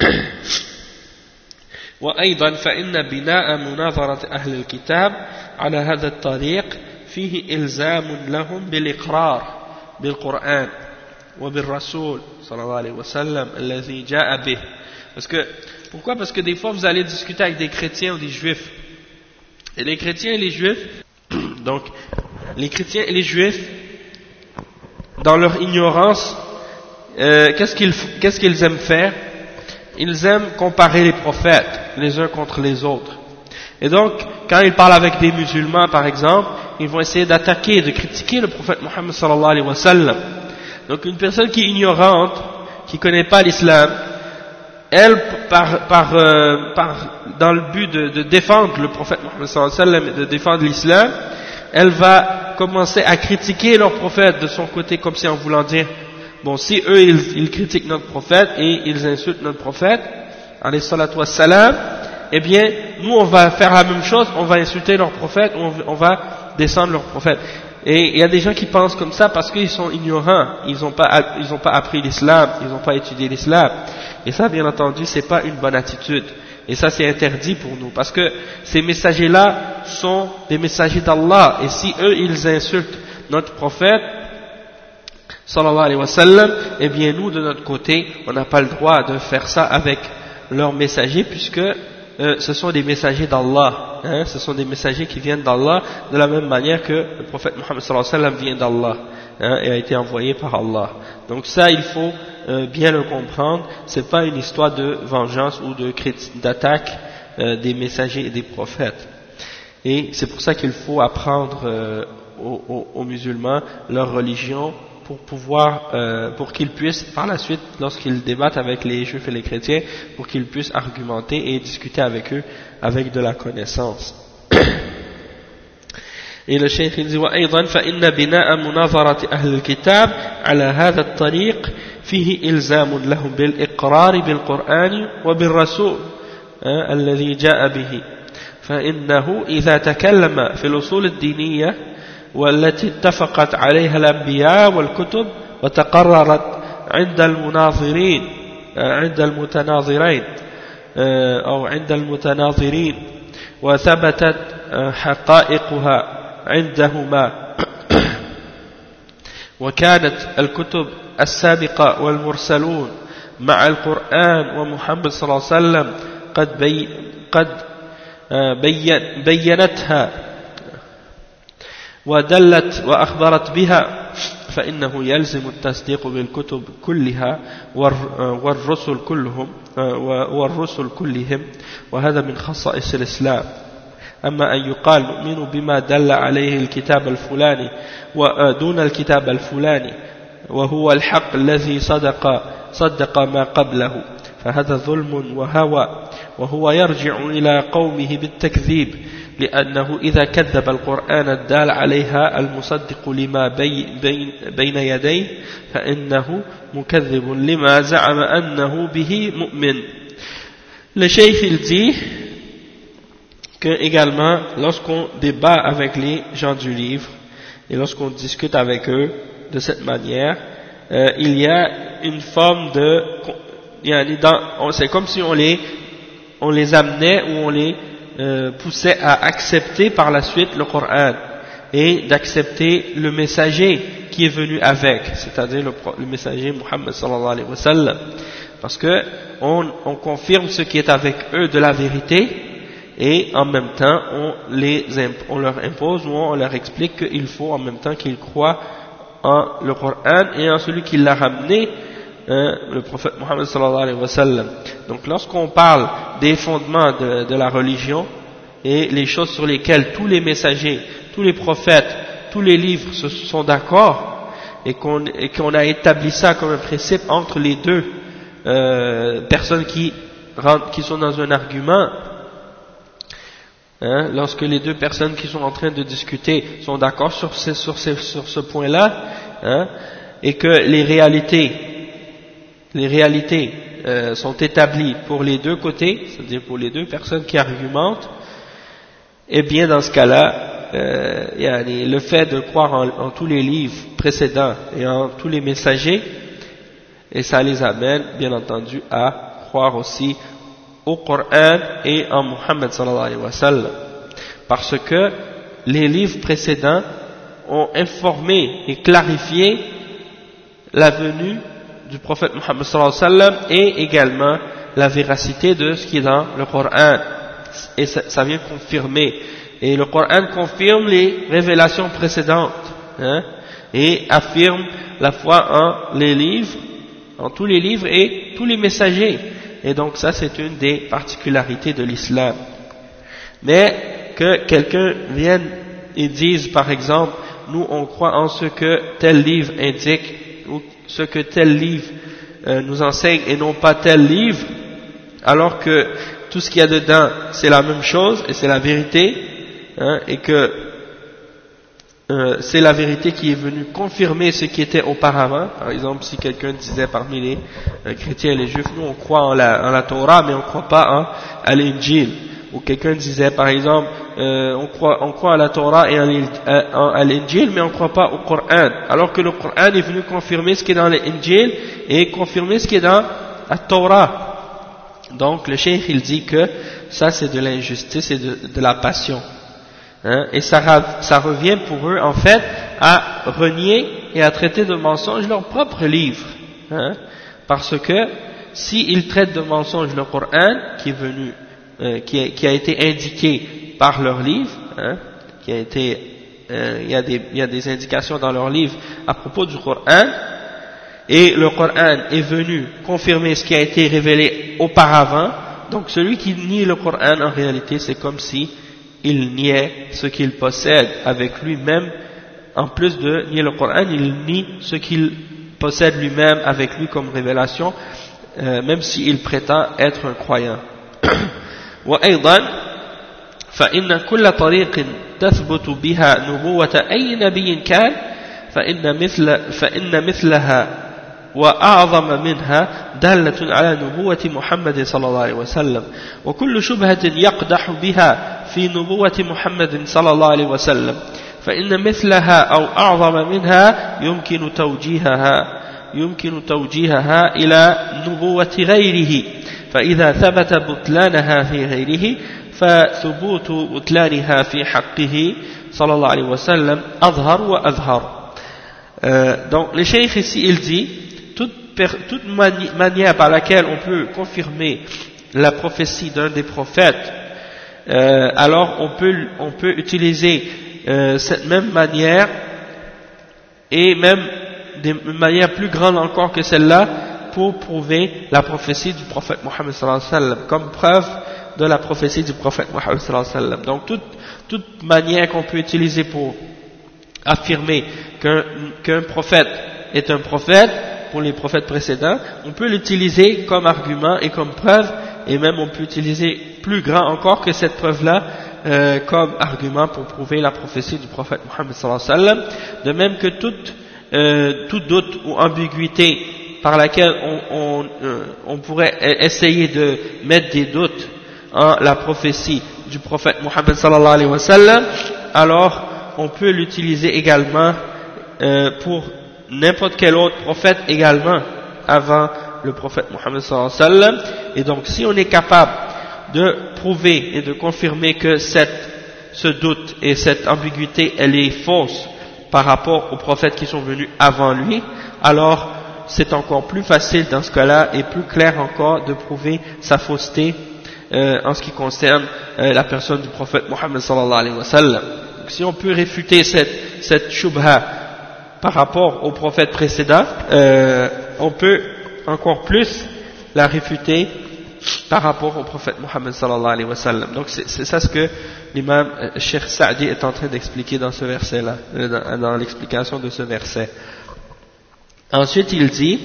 وأيضا فإن بناء مناظرة أهل الكتاب على هذا الطريق فيه إلزام لهم بالإقرار بالقرآن وبالرسول صلى الله عليه وسلم الذي جاء به. Pourquoi? Parce que des fois vous allez discuter avec des chrétiens ou des juifs, et les chrétiens et les juifs, donc les chrétiens et les juifs, dans leur ignorance, qu'est-ce qu'ils aiment faire? Ils aiment comparer les prophètes les uns contre les autres. Et donc, quand ils parlent avec des musulmans, par exemple, ils vont essayer d'attaquer, de critiquer le prophète Mohammed sallallahu alayhi wa sallam. Donc, une personne qui est ignorante, qui connaît pas l'islam, elle, dans le but de défendre le prophète Mohammed sallallahu alayhi wa sallam et de défendre l'islam, elle va commencer à critiquer leur prophète de son côté, comme si en voulant dire, bon, si eux ils critiquent notre prophète et ils insultent notre prophète, alayhi salatu wassalam, eh bien, nous on va faire la même chose, on va insulter leur prophète, on va descendre leur prophète. Et il y a des gens qui pensent comme ça parce qu'ils sont ignorants, ils n'ont pas appris l'islam, ils n'ont pas étudié l'islam. Et ça, bien entendu, c'est pas une bonne attitude. Et ça, c'est interdit pour nous, parce que ces messagers-là sont des messagers d'Allah. Et si eux, ils insultent notre prophète, sallallahu alayhi wa sallam, eh bien nous, de notre côté, on n'a pas le droit de faire ça avec leurs messagers, puisque ce sont des messagers d'Allah, ce sont des messagers qui viennent d'Allah, de la même manière que le prophète Mohammed sallallahu alayhi wa sallam vient d'Allah, et a été envoyé par Allah. Donc ça, il faut bien le comprendre, c'est pas une histoire de vengeance ou d'attaque des messagers et des prophètes. Et c'est pour ça qu'il faut apprendre aux musulmans leur religion, pour qu'ils puissent par la suite, lorsqu'ils débattent avec les juifs et les chrétiens, pour qu'ils puissent argumenter et discuter avec eux avec de la connaissance. Et le cheikh dit وأيضا فإن بناء مناظرة أهل الكتاب على هذا الطريق فيه إلزام لهم بالإقرار بالقرآن وبالرسول الذي جاء به، فإنه إذا تكلم في الأصول الدينية والتي اتفقت عليها الأنبياء والكتب وتقررت عند المتناظرين وثبتت حقائقها عندهما وكانت الكتب السابقة والمرسلون مع القرآن ومحمد صلى الله عليه وسلم قد بينتها ودلت وأخبرت بها، فإنه يلزم التصديق بالكتب كلها والرسل كلهم، وهذا من خصائص الإسلام. أما أن يقال نؤمن بما دل عليه الكتاب الفلاني ودون الكتاب الفلاني وهو الحق الذي صدق ما قبله، فهذا ظلم وهوى، وهو يرجع إلى قومه بالتكذيب، لأنه إذا كذب القرآن الدال عليها المصدق لما بين يديه فإنه مكذب لما زعم أنه به مؤمن. Le cheikh il dit que également lorsqu'on débat avec les gens du livre et lorsqu'on discute avec eux de cette manière, il y a une forme de, c'est comme si on les amenait ou on les poussait à accepter par la suite le Coran et d'accepter le messager qui est venu avec, c'est-à-dire le messager Muhammad sallallahu alayhi wa sallam, parce que on confirme ce qui est avec eux de la vérité, et en même temps on leur impose ou on leur explique qu'il faut en même temps qu'ils croient en le Coran et en celui qui l'a ramené, le prophète Mohammed sallallahu alayhi wa sallam. Donc lorsqu'on parle des fondements de la religion et les choses sur lesquelles tous les messagers, tous les prophètes, tous les livres se sont d'accord, et qu'on a établi ça comme un principe entre les deux personnes qui sont dans un argument, Hein, lorsque les deux personnes qui sont en train de discuter sont d'accord sur ce point-là, hein, et que les réalités sont établies pour les deux côtés, c'est-à-dire pour les deux personnes qui argumentent, eh bien dans ce cas-là, le fait de croire en tous les livres précédents et en tous les messagers, et ça les amène bien entendu à croire aussi au Coran et en Muhammad sallallahu alayhi wa sallam, parce que les livres précédents ont informé et clarifié la venue du prophète Muhammad sallallahu alayhi wa sallam et également la véracité de ce qui est dans le Coran, et ça vient confirmer, et le Coran confirme les révélations précédentes, hein, et affirme la foi en les livres, en tous les livres et tous les messagers. Et donc ça c'est une des particularités de l'islam. Mais que quelqu'un vienne et dise par exemple, nous on croit en ce que tel livre indique, ou ce que tel livre nous enseigne et non pas tel livre, alors que tout ce qu'il y a dedans c'est la même chose et c'est la vérité, hein, et que c'est la vérité qui est venue confirmer ce qui était auparavant. Par exemple, si quelqu'un disait parmi les chrétiens et les juifs, nous on croit en la Torah mais on ne croit pas à l'Injil, ou quelqu'un disait par exemple on croit à la Torah et à l'Injil mais on ne croit pas au Coran, alors que le Coran est venu confirmer ce qui est dans l'Injil et confirmer ce qui est dans la Torah. Donc le cheikh il dit que ça c'est de l'injustice et de la passion. Hein, et ça revient pour eux en fait à renier et à traiter de mensonge leur propre livre, hein, parce que s'ils traitent de mensonge le Coran qui est venu, qui a été indiqué par leur livre, hein, il y a des indications dans leur livre à propos du Coran, et le Coran est venu confirmer ce qui a été révélé auparavant. Donc celui qui nie le Coran en réalité c'est comme si il niait ce qu'il possède avec lui-même. En plus de nier le Coran, il nie ce qu'il possède lui-même avec lui comme révélation, même s'il prétend être un croyant. وأيضا فإن كل طريق تثبت بها نبوة أي نبي كان فإن مثلها وأعظم منها دالة على نبوة محمد صلى الله عليه وسلم، وكل شبهة يقدح بها في نبوة محمد صلى الله عليه وسلم فإن مثلها أو أعظم منها يمكن توجيهها إلى نبوة غيره، فإذا ثبت بطلانها في غيره فثبوت بطلانها في حقه صلى الله عليه وسلم أظهر وأظهر. Donc le cheikh ici il dit toute manière par laquelle on peut confirmer la prophétie d'un des prophètes, alors on peut utiliser cette même manière, et même de manière plus grande encore que celle-là, pour prouver la prophétie du prophète Mohammed sallallahu alayhi wa sallam, comme preuve de la prophétie du prophète Mohammed sallallahu alayhi wa sallam. Donc toute manière qu'on peut utiliser pour affirmer qu'un prophète est un prophète, pour les prophètes précédents, on peut l'utiliser comme argument et comme preuve, et même on peut utiliser plus grand encore que cette preuve-là comme argument pour prouver la prophétie du prophète Mohammed sallallahu alayhi wa sallam. De même que tout doute ou ambiguïté par laquelle on pourrait essayer de mettre des doutes en la prophétie du prophète Mohammed sallallahu alayhi wa sallam, alors on peut l'utiliser également pour n'importe quel autre prophète également avant le prophète Mohammed sallallahu alayhi wa sallam. Et donc si on est capable de prouver et de confirmer que ce doute et cette ambiguïté elle est fausse par rapport aux prophètes qui sont venus avant lui, alors c'est encore plus facile dans ce cas-là et plus clair encore de prouver sa fausseté en ce qui concerne la personne du prophète Mohammed sallallahu alayhi wa sallam. Donc, si on peut réfuter cette shubha par rapport aux prophètes précédents, on peut encore plus la réfuter par rapport au prophète Mohammed sallallahu alayhi wa sallam. Donc c'est ça ce que l'imam Cheikh Sa'di est en train d'expliquer dans ce verset-là, dans l'explication de ce verset. Ensuite il dit,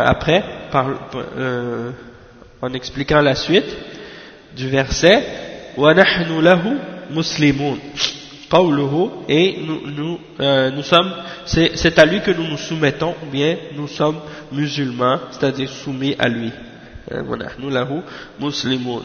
en expliquant la suite du verset, وَنَحْنُ لَهُ مُسْلِمُونَ. قوله, et nous sommes, c'est à lui que nous nous soumettons, ou bien nous sommes musulmans, c'est-à-dire soumis à lui. وَنَحْنُ لَهُ مُسْلِمُونَ.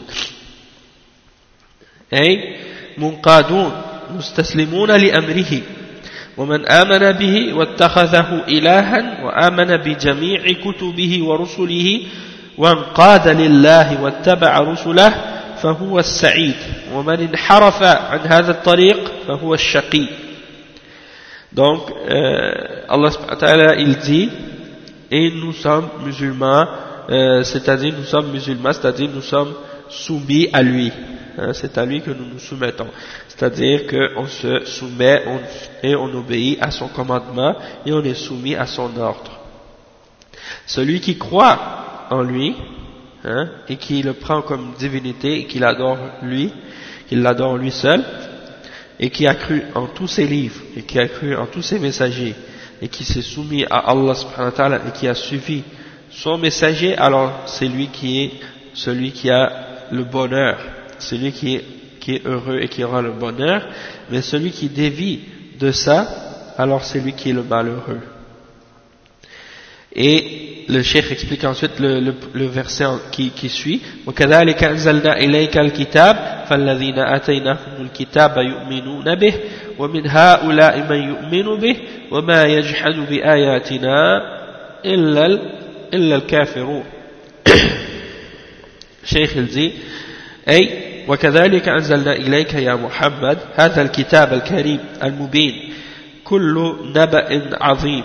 أي منقادون مستسلمون لأمره ومن آمن به واتخذه إلها وآمن بجميع كتبه ورسله وانقاد لله واتبع رسله فهو السعيد ومن انحرف عن هذا الطريق فهو الشقي. Donc Allah subhanahu wa ta'ala il dit, et nous sommes musulmans, c'est-à-dire nous sommes musulmans, c'est-à-dire nous sommes soumis à lui. C'est à lui que nous nous soumettons, c'est-à-dire qu'on se soumet et on obéit à son commandement et on est soumis à son ordre. Celui qui croit en lui et qui le prend comme divinité et qui l'adore lui, qu'il l'adore lui seul, et qui a cru en tous ses livres et qui a cru en tous ses messagers et qui s'est soumis à Allah subhanahu wa ta'ala et qui a suivi son messager, alors c'est lui qui est celui qui a le bonheur. Celui qui est heureux et qui aura le bonheur, mais celui qui dévie de ça, alors c'est lui qui est le malheureux. Et le cheikh explique ensuite le verset qui suit. وَكَذَلِكَ أَنزَلْنَا إِلَيْكَ الْكِتَابَ فَالَّذِينَ آتَيْنَاهُمُ الْكِتَابَ يُؤْمِنُونَ بِهِ وَمِنْ هَؤُلَاءِ مَنْ يُؤْمِنُ بِهِ وَمَا يَجْحَدُ بِآيَاتِنَا إِلَّا الْكَافِرُونَ. Cheikh il dit, أي وكذلك أنزلنا إليك يا محمد هذا الكتاب الكريم المبين كل نبأ عظيم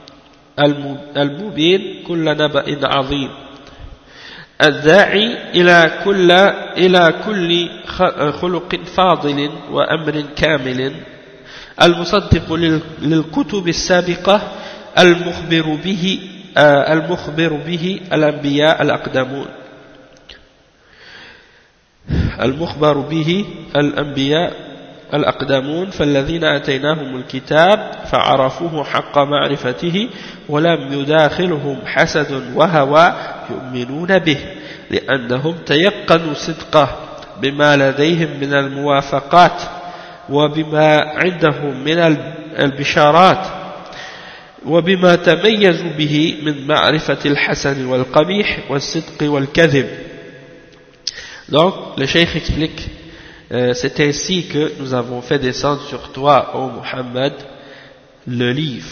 المبين كل نبأ عظيم الداعي إلى كل خلق فاضل وأمر كامل المصدق للكتب السابقة المخبر به الأنبياء الأقدمون المخبر به الأنبياء الأقدمون فالذين آتيناهم الكتاب فعرفوه حق معرفته ولم يداخلهم حسد وهوى يؤمنون به لأنهم تيقنوا صدقه بما لديهم من الموافقات وبما عندهم من البشارات وبما تميزوا به من معرفة الحسن والقبيح والصدق والكذب. Donc, le cheikh explique, c'est ainsi que nous avons fait descendre sur toi, ô Muhammad, le livre,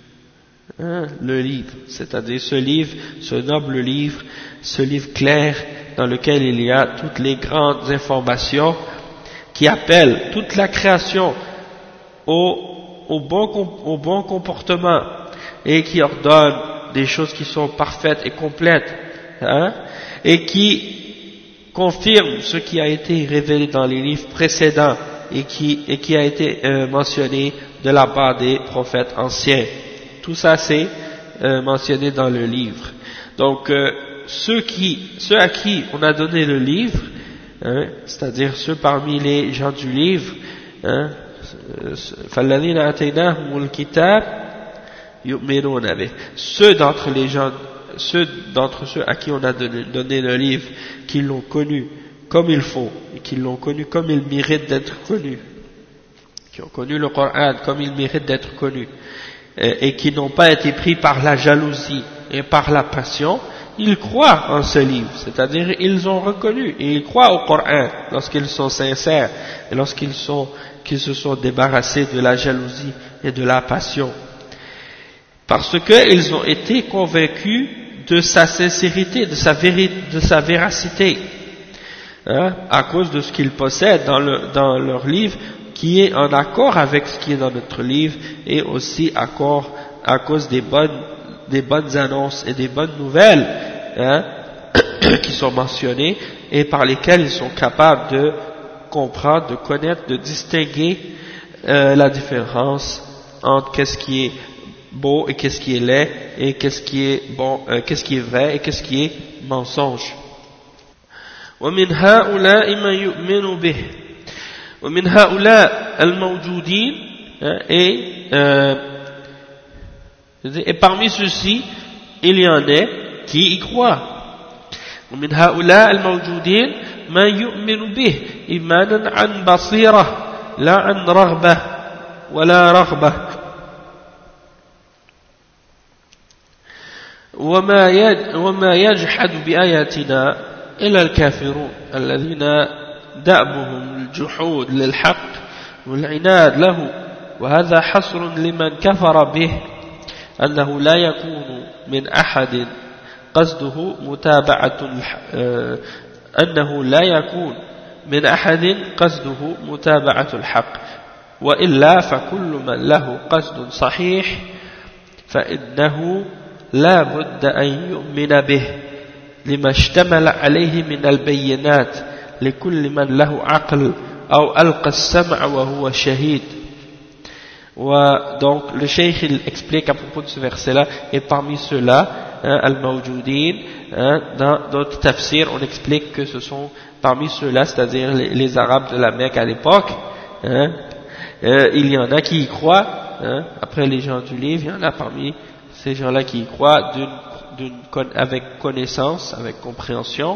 c'est-à-dire ce livre, ce noble livre, ce livre clair dans lequel il y a toutes les grandes informations qui appellent toute la création au bon comportement et qui ordonnent des choses qui sont parfaites et complètes, et qui confirme ce qui a été révélé dans les livres précédents et qui a été mentionné de la part des prophètes anciens. Tout ça c'est mentionné dans le livre. Donc ceux à qui on a donné le livre, c'est-à-dire ceux parmi les gens du livre, فَالَّذِينَ آتَيْنَاهُمُ الْكِتَابَ يُؤْمِنُونَ بِهِ. Ceux d'entre ceux à qui on a donné le livre, qui l'ont connu comme il faut, et qui l'ont connu comme il mérite d'être connu, qui ont connu le Coran comme il mérite d'être connu, et qui n'ont pas été pris par la jalousie et par la passion, ils croient en ce livre, c'est-à-dire ils ont reconnu et ils croient au Coran lorsqu'ils sont sincères et qu'ils se sont débarrassés de la jalousie et de la passion, parce qu'ils ont été convaincus de sa sincérité, de sa véracité, à cause de ce qu'ils possèdent dans leur livre, qui est en accord avec ce qui est dans notre livre, et aussi à cause des bonnes annonces et des bonnes nouvelles qui sont mentionnées et par lesquelles ils sont capables de comprendre, de connaître, de distinguer la différence entre qu'est-ce qui est beau et qu'est-ce qui est laid, et qu'est-ce qui est bon, qu'est-ce qui est vrai et qu'est-ce qui est mensonge. ومن هؤلاء من يؤمن به ومن هؤلاء الموجودين et parmi ceux-ci il y en a qui y croient. ومن هؤلاء الموجودين ما يؤمن به إيمانا عن بصيرة لا عن رغبة ولا رغبة وما يجحد بآياتنا إلا الكافرون الذين دأبهم الجحود للحق والعناد له وهذا حصر لمن كفر به أنه لا يكون من أحد قصده متابعة الحق وإلا فكل من له قصد صحيح فإنه لا بد أن يؤمن به لما اشتمل عليه من البينات لكل من له عقل أو ألقى السمع وهو شهيد. Donc le cheikh il explique à propos de ce verset là, et parmi ceux-là al-mawjoudin, dans d'autres tafsirs on explique que ce sont parmi ceux-là, c'est-à-dire les arabes de la Mecque à l'époque, il y en a qui y croient, après les gens du livre, il y en a parmi ces gens-là qui y croient avec connaissance, avec compréhension,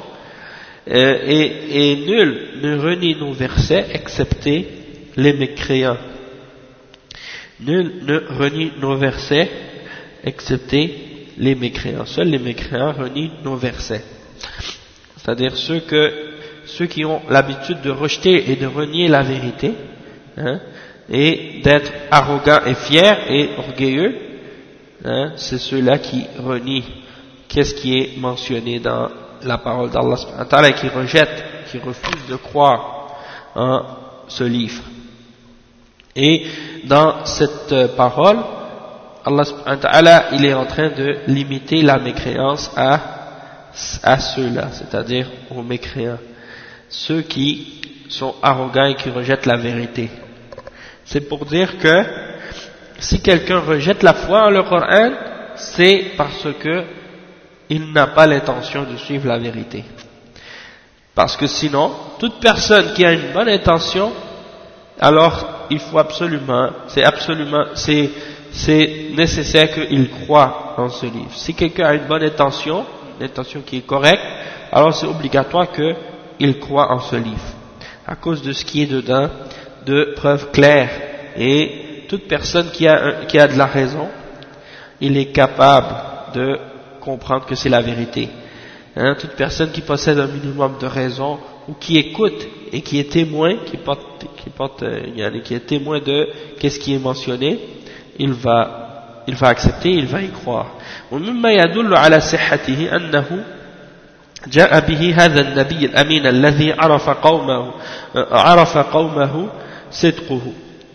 et nul ne renie nos versets excepté les mécréants. Nul ne renie nos versets excepté les mécréants. Seuls les mécréants renient nos versets. C'est-à-dire ceux qui ont l'habitude de rejeter et de renier la vérité, et d'être arrogants et fiers et orgueilleux, c'est ceux-là qui renient qu'est-ce qui est mentionné dans la parole d'Allah subhanahu wa ta'ala et qui rejettent, qui refusent de croire en ce livre. Et dans cette parole, Allah subhanahu wa ta'ala, il est en train de limiter la mécréance à ceux-là, c'est-à-dire aux mécréants, ceux qui sont arrogants et qui rejettent la vérité. C'est pour dire que si quelqu'un rejette la foi en le Coran, c'est parce que il n'a pas l'intention de suivre la vérité. Parce que sinon, toute personne qui a une bonne intention, alors il faut c'est nécessaire qu'il croie en ce livre. Si quelqu'un a une bonne intention, une intention qui est correcte, alors c'est obligatoire qu'il croie en ce livre, à cause de ce qui est dedans, de preuves claires. Et toute personne qui a de la raison, il est capable de comprendre que c'est la vérité. Toute personne qui possède un minimum de raison, ou qui écoute et qui est témoin, qui est témoin de qu'est-ce qui est mentionné, il va accepter, il va y croire. ومما يدل على صحته أنه جاء به هذا النبي الأمين الذي عرف قومه صدقه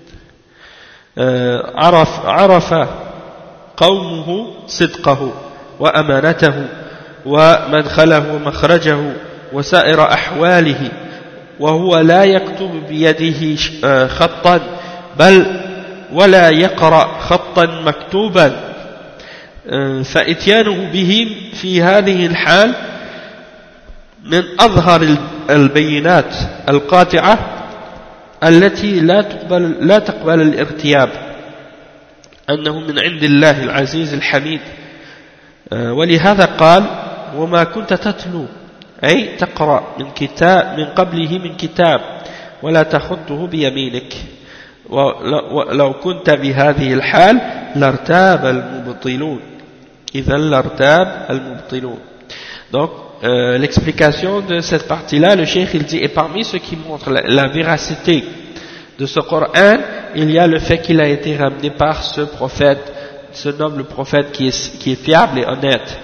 عرف قومه صدقه وأمانته ومدخله ومخرجه وسائر أحواله وهو لا يكتب بيده خطا بل ولا يقرأ خطا مكتوبا فإتيانه به في هذه الحال من أظهر البينات القاطعة التي لا تقبل الارتياب أنه من عند الله العزيز الحميد ولهذا قال وما كنت تتلو أي تقرأ من قبله من كتاب ولا تخطه بيمينك ولو كنت بهذه الحال لارتاب المبطلون إذا لارتاب المبطلون. Donc l'explication de cette partie-là, le cheikh il dit, et parmi ceux qui montrent la véracité de ce Coran, il y a le fait qu'il a été ramené par ce prophète, ce noble prophète qui est fiable et honnête,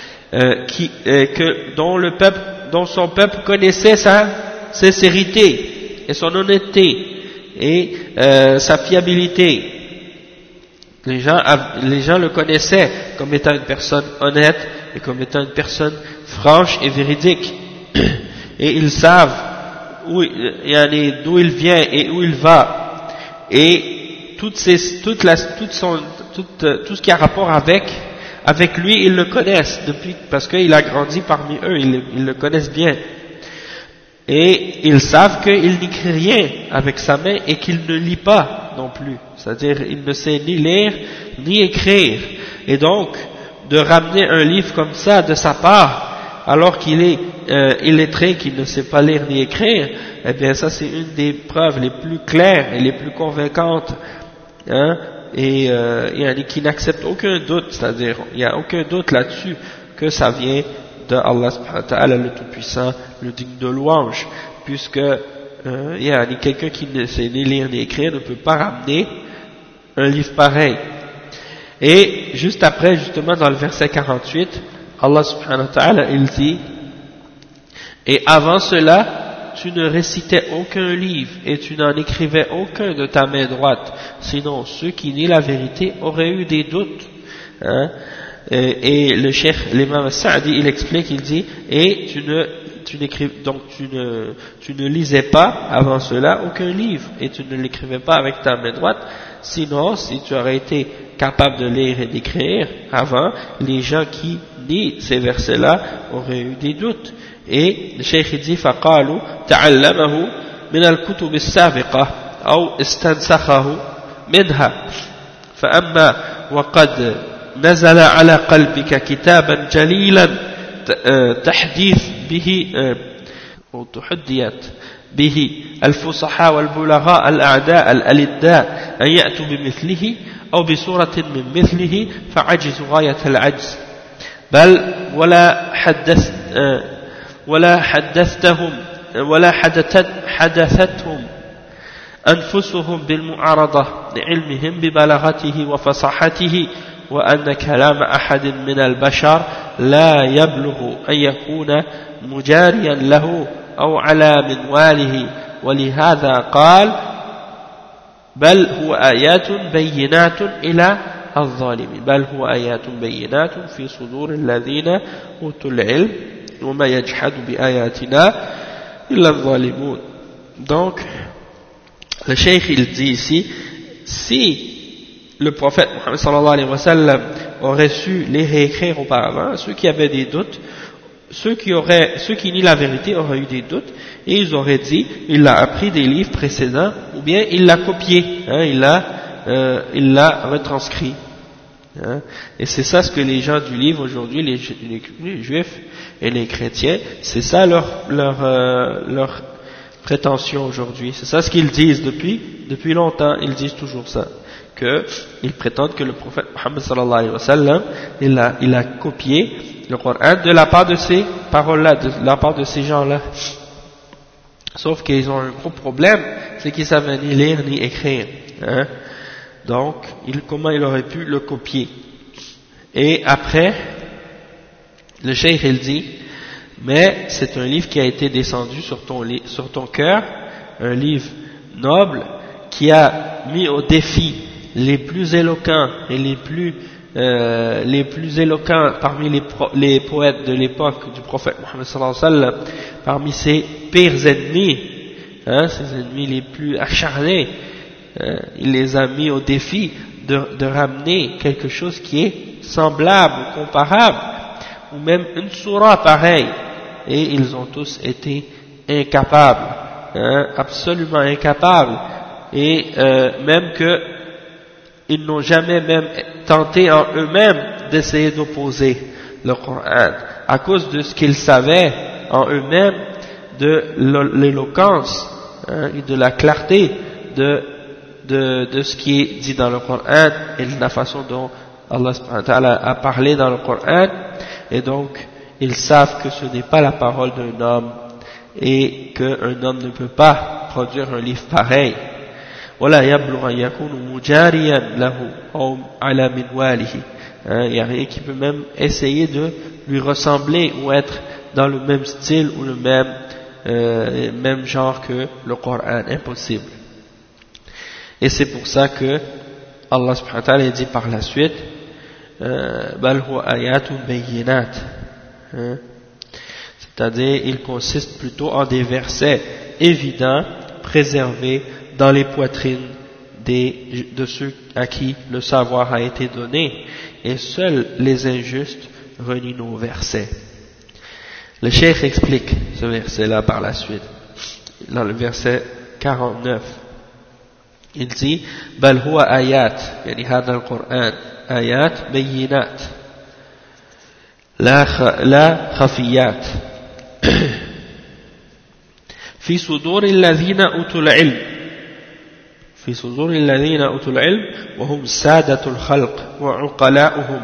dont son peuple connaissait sa sincérité et son honnêteté et sa fiabilité. Les gens le connaissaient comme étant une personne honnête et comme étant une personne franche et véridique, et ils savent d'où il vient et où il va, et tout ce qui a rapport avec lui, ils le connaissent parce qu'il a grandi parmi eux, ils le connaissent bien, et ils savent qu'il n'écrit rien avec sa main et qu'il ne lit pas non plus, c'est-à-dire il ne sait ni lire ni écrire, et donc de ramener un livre comme ça de sa part, alors qu'il est illettré, qu'il ne sait pas lire ni écrire, eh bien ça c'est une des preuves les plus claires et les plus convaincantes, hein, et qui n'accepte aucun doute, c'est-à-dire il n'y a aucun doute là-dessus que ça vient de Allah subhanahu wa ta'ala, le Tout-Puissant, le digne de louange, puisque quelqu'un qui ne sait ni lire ni écrire ne peut pas ramener un livre pareil. Et juste après, justement dans le verset 48, Allah subhanahu wa ta'ala il dit: et avant cela tu ne récitais aucun livre et tu n'en écrivais aucun de ta main droite, sinon ceux qui nient la vérité auraient eu des doutes, hein? Et le cheikh, l'imam Sa'di, il explique, il dit: et tu ne lisais pas avant cela aucun livre et tu ne l'écrivais pas avec ta main droite, sinon si tu aurais été capable de lire et d'écrire avant, les gens qui nient ces versets-là auraient eu des doutes. Et le cheikh dit: فقالوا تعلمه من الكتب السابقة أو استنسخه منها فأما وقد نزل على قلبك كتابا جليلا تحديث به أو تحديت به الفصحاء والبلغاء الأعداء الألداء أن يأتوا بمثله أو بسورة من مثله فعجزوا غاية العجز بل ولا حدثتهم أنفسهم بالمعارضة لعلمهم ببلاغته وفصاحته وأن كلام أحد من البشر لا يبلغ أن يكون مجاريا له أو على منواله ولهذا قال بل هو آيات بينات إلى الظالمين بل هو آيات بينات في صدور الذين أوتوا العلم وما يجحد بآياتنا إلا الظالمون. Donc le cheikh il dit ici, si le prophète Muhammad sallallahu alayhi wa sallam aurait su les réécrire auparavant, ceux qui avaient des doutes, ceux qui nient la vérité auraient eu des doutes, et ils auraient dit: il a appris des livres précédents, ou bien il l'a copié, hein, il l'a retranscrit. Hein. Et c'est ça ce que les gens du livre aujourd'hui, les juifs et les chrétiens, c'est ça leur prétention aujourd'hui. C'est ça ce qu'ils disent depuis longtemps, ils disent toujours ça. Qu'ils prétendent que le prophète Muhammad sallallahu alayhi wa sallam il a copié le Coran de la part de ces paroles-là, de la part de ces gens-là. Sauf qu'ils ont un gros problème, c'est qu'ils savaient ni lire ni écrire, hein. Donc comment il aurait pu le copier? Et après le cheikh il dit: mais c'est un livre qui a été descendu sur ton cœur, un livre noble qui a mis au défi les plus éloquents et les plus éloquents parmi les poètes de l'époque du prophète Muhammad sallallahu alayhi wa sallam, parmi ses pires ennemis, hein, ses ennemis les plus acharnés, il les a mis au défi de ramener quelque chose qui est semblable ou comparable, ou même une sourate pareille, et ils ont tous été incapables, hein, absolument incapables, et même que ils n'ont jamais même tenté en eux-mêmes d'essayer d'opposer le Coran, à cause de ce qu'ils savaient en eux-mêmes de l'éloquence, hein, et de la clarté de ce qui est dit dans le Coran et de la façon dont Allah subhanahu wa ta'ala a parlé dans le Coran. Et donc ils savent que ce n'est pas la parole d'un homme et qu'un homme ne peut pas produire un livre pareil. ولا يبلغ أن يكون مجاريا له أو على منواله. Il n'y a rien qui peut même essayer de lui ressembler ou être dans le même style ou le même genre que le Coran, impossible. Et c'est pour ça que Allah subhanahu wa ta'ala dit par la suite بل هو آيات بينات, c'est-à-dire il consiste plutôt en des versets évidents préservés dans les poitrines de ceux à qui le savoir a été donné, et seuls les injustes renient nos versets. Le cheikh explique ce verset-là par la suite, dans le verset 49. Il dit: بل هو آيات, يعني هذا القرآن آيات بينات, لا خفيات في صدور الذين أوتوا العلم في صدور الذين أوتوا العلم وهم سادة الخلق وعقلاؤهم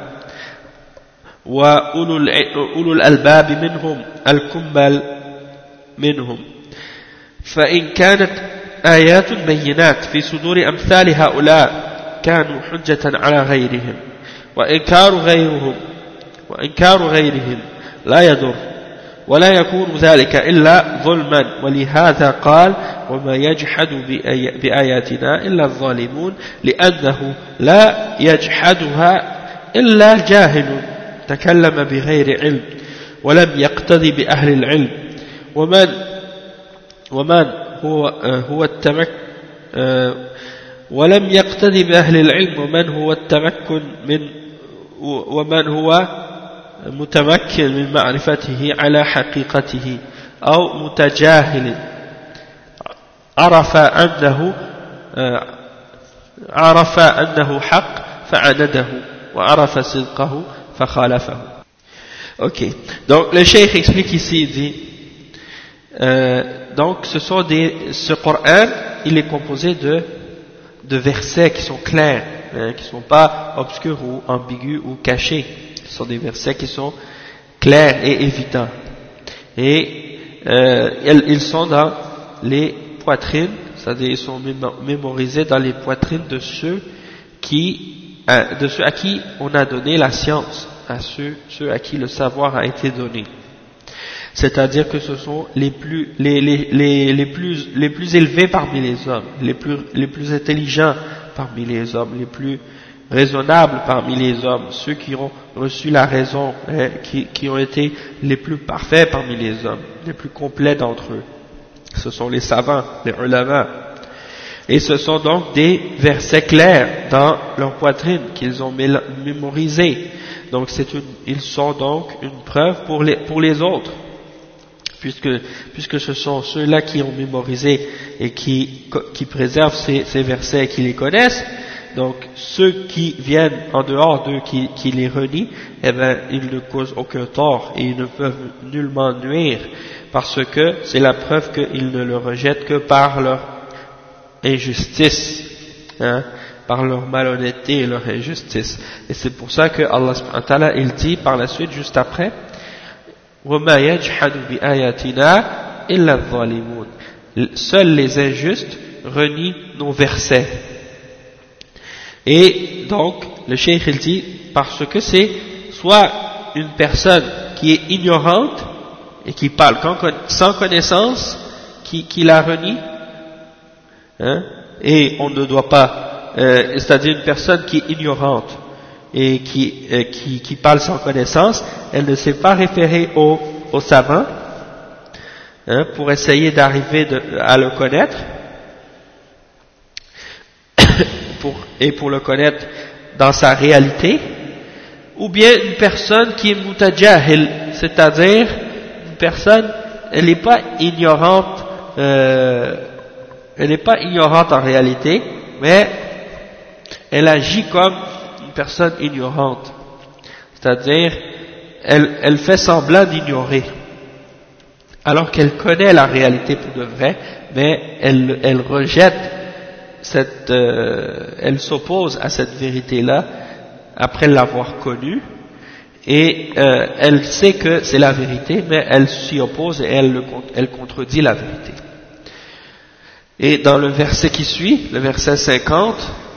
وأولو الألباب منهم الكمل منهم فإن كانت آيات بينات في صدور أمثال هؤلاء كانوا حجة على غيرهم وإنكار غيرهم لا يضر ولا يكون ذلك إلا ظلما ولهذا قال وما يجحد بآياتنا إلا الظالمون لأنه لا يجحدها إلا جاهل تكلم بغير علم ولم يقتدي بأهل العلم ومن هو التمكن ولم يقتدي بأهل العلم ومن هو متمكن من معرفته على حقيقته أو متجاهل عرف أنه حق فعنده وعرف صدقه فخالفه. Ok, donc le cheikh explique ici, il dit donc ce Coran il est composé de versets qui sont clairs, qui ne sont pas obscurs ou ambigus ou cachés. Ce sont des versets qui sont clairs et évidents. Et ils sont dans les poitrines, c'est-à-dire ils sont mémorisés dans les poitrines de ceux à qui on a donné la science, à ceux à qui le savoir a été donné. C'est-à-dire que ce sont les plus élevés parmi les hommes, les plus intelligents parmi les hommes, les plus raisonnables parmi les hommes, ceux qui ont reçu la raison, qui ont été les plus parfaits parmi les hommes, les plus complets d'entre eux. Ce sont les savants, les ulama. Et ce sont donc des versets clairs dans leur poitrine qu'ils ont mémorisés. Donc ils sont donc une preuve pour les autres. Puisque ce sont ceux-là qui ont mémorisé et qui préservent ces versets et qui les connaissent, donc ceux qui viennent en dehors d'eux, qui les renient, eh ben, ils ne causent aucun tort et ils ne peuvent nullement nuire, parce que c'est la preuve qu'ils ne le rejettent que par leur injustice, par leur malhonnêteté et leur injustice. Et c'est pour ça que Allah subhanahu wa ta'ala, il dit par la suite, juste après, وَمَا يَجْحَدُ بِآيَاتِنَا إِلَّا الظَّالِمُونَ. Seuls les injustes renient nos versets. Et donc, le cheikh il dit, parce que c'est soit une personne qui est ignorante et qui parle sans connaissance, qui la renie, et on ne doit pas, c'est-à-dire une personne qui est ignorante et qui parle sans connaissance, elle ne s'est pas référée au savant pour essayer d'arriver à le connaître, pour le connaître dans sa réalité, ou bien une personne qui est mutajahil, c'est-à-dire une personne, elle n'est pas ignorante, en réalité, mais elle agit comme une personne ignorante, c'est-à-dire elle fait semblant d'ignorer, alors qu'elle connaît la réalité pour de vrai, mais elle rejette elle s'oppose à cette vérité-là après l'avoir connue, et elle sait que c'est la vérité, mais elle s'y oppose et elle contredit la vérité. Et dans le verset qui suit, le verset 50,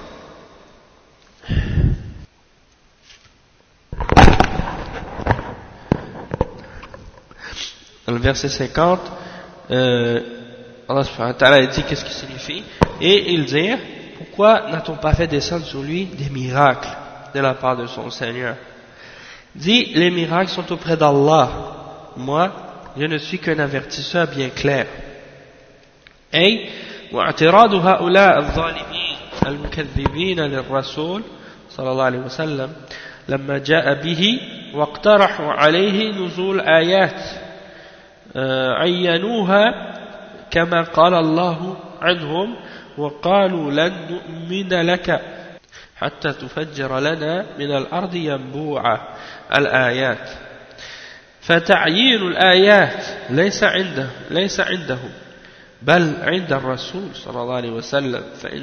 dans le verset 50, Allah subhanahu wa ta'ala dit qu'est-ce qui signifie, et il dit, pourquoi n'a-t-on pas fait descendre sur lui des miracles de la part de son Seigneur? Dit, les miracles sont auprès d'Allah, moi je ne suis qu'un avertisseur bien clair. Et واعتراض هؤلاء الظالمين المكذبين للرسول صلى الله عليه وسلم لما جاء به واقترحوا عليه نزول آيات عينوها كما قال الله عنهم وقالوا لن نؤمن لك حتى تفجر لنا من الأرض ينبوعا الآيات. فتعيين الآيات ليس عندهم بل عند الرسول صلى الله عليه وسلم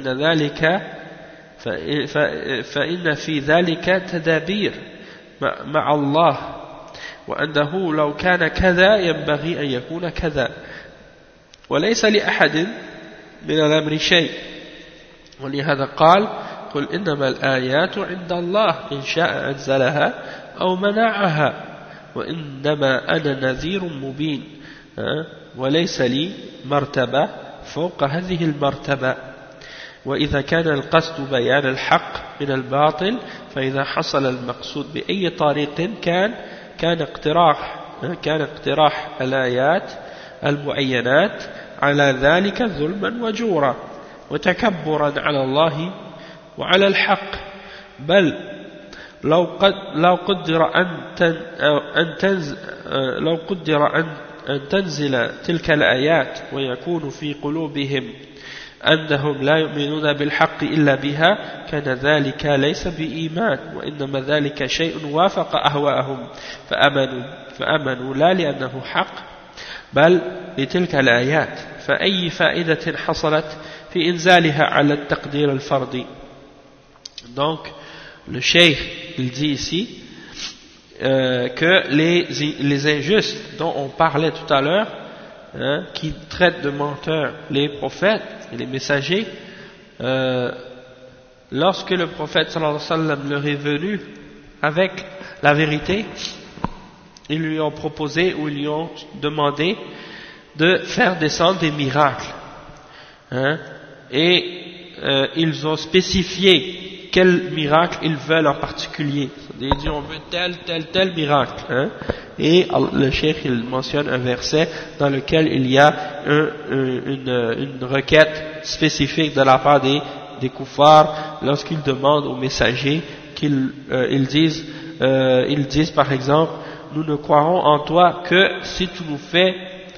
فإن في ذلك تدابير مع الله وأنه لو كان كذا ينبغي أن يكون كذا وليس لأحد من الأمر شيء ولهذا قال قل إنما الآيات عند الله إن شاء أنزلها أو منعها وإنما أنا نذير مبين وليس لي مرتبة فوق هذه المرتبة وإذا كان القصد بيان الحق من الباطل فإذا حصل المقصود بأي طريق كان اقتراح الآيات المعينات على ذلك ظلما وجورا وتكبرا على الله وعلى الحق بل لو قدر أن تنزل تلك الآيات ويكون في قلوبهم أنهم لا يؤمنون بالحق إلا بها كان ذلك ليس بإيمان وإنما ذلك شيء وافق أهواءهم فأمنوا لا لأنه حق بل لتلك الآيات فأي فائدة حصلت في إنزالها على التقدير الفردي. Donc le cheikh il dit ici que les injustes dont on parlait tout à l'heure qui traitent de menteurs les prophètes et les messagers lorsque le prophète sallallahu alayhi wa sallam leur est venu avec la vérité ils lui ont proposé ou ils lui ont demandé de faire descendre des miracles et ils ont spécifié quel miracle ils veulent en particulier. Ils disent on veut tel miracle. Et le cheikh il mentionne un verset dans lequel il y a une requête spécifique de la part des kuffars lorsqu'ils demandent aux messagers ils disent par exemple nous ne croirons en toi que si tu nous fais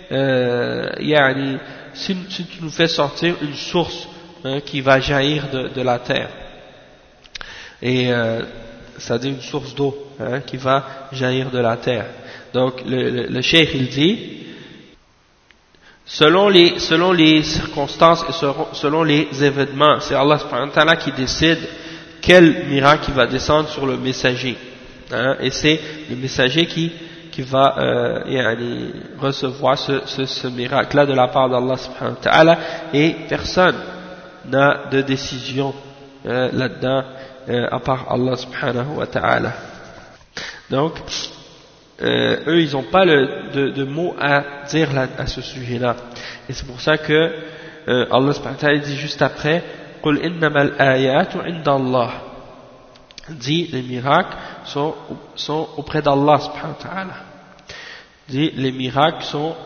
si tu nous fais sortir une source qui va jaillir de la terre et c'est-à-dire une source d'eau qui va jaillir de la terre. Donc le cheikh il dit selon les circonstances et selon les événements c'est Allah subhanahu wa ta'ala qui décide quel miracle va descendre sur le messager et c'est le messager qui va recevoir ce miracle là de la part d'Allah subhanahu wa ta'ala et personne n'a de décision là-dedans à part Allah subhanahu wa ta'ala. Donc eux ils n'ont pas de mots à dire à ce sujet là et c'est pour ça que Allah subhanahu wa ta'ala dit juste après قُلْ إِنَّمَا الْآيَاتُ عِنْدَ اللَّهِ dit les miracles sont auprès d'Allah subhanahu wa ta'ala dit les miracles sont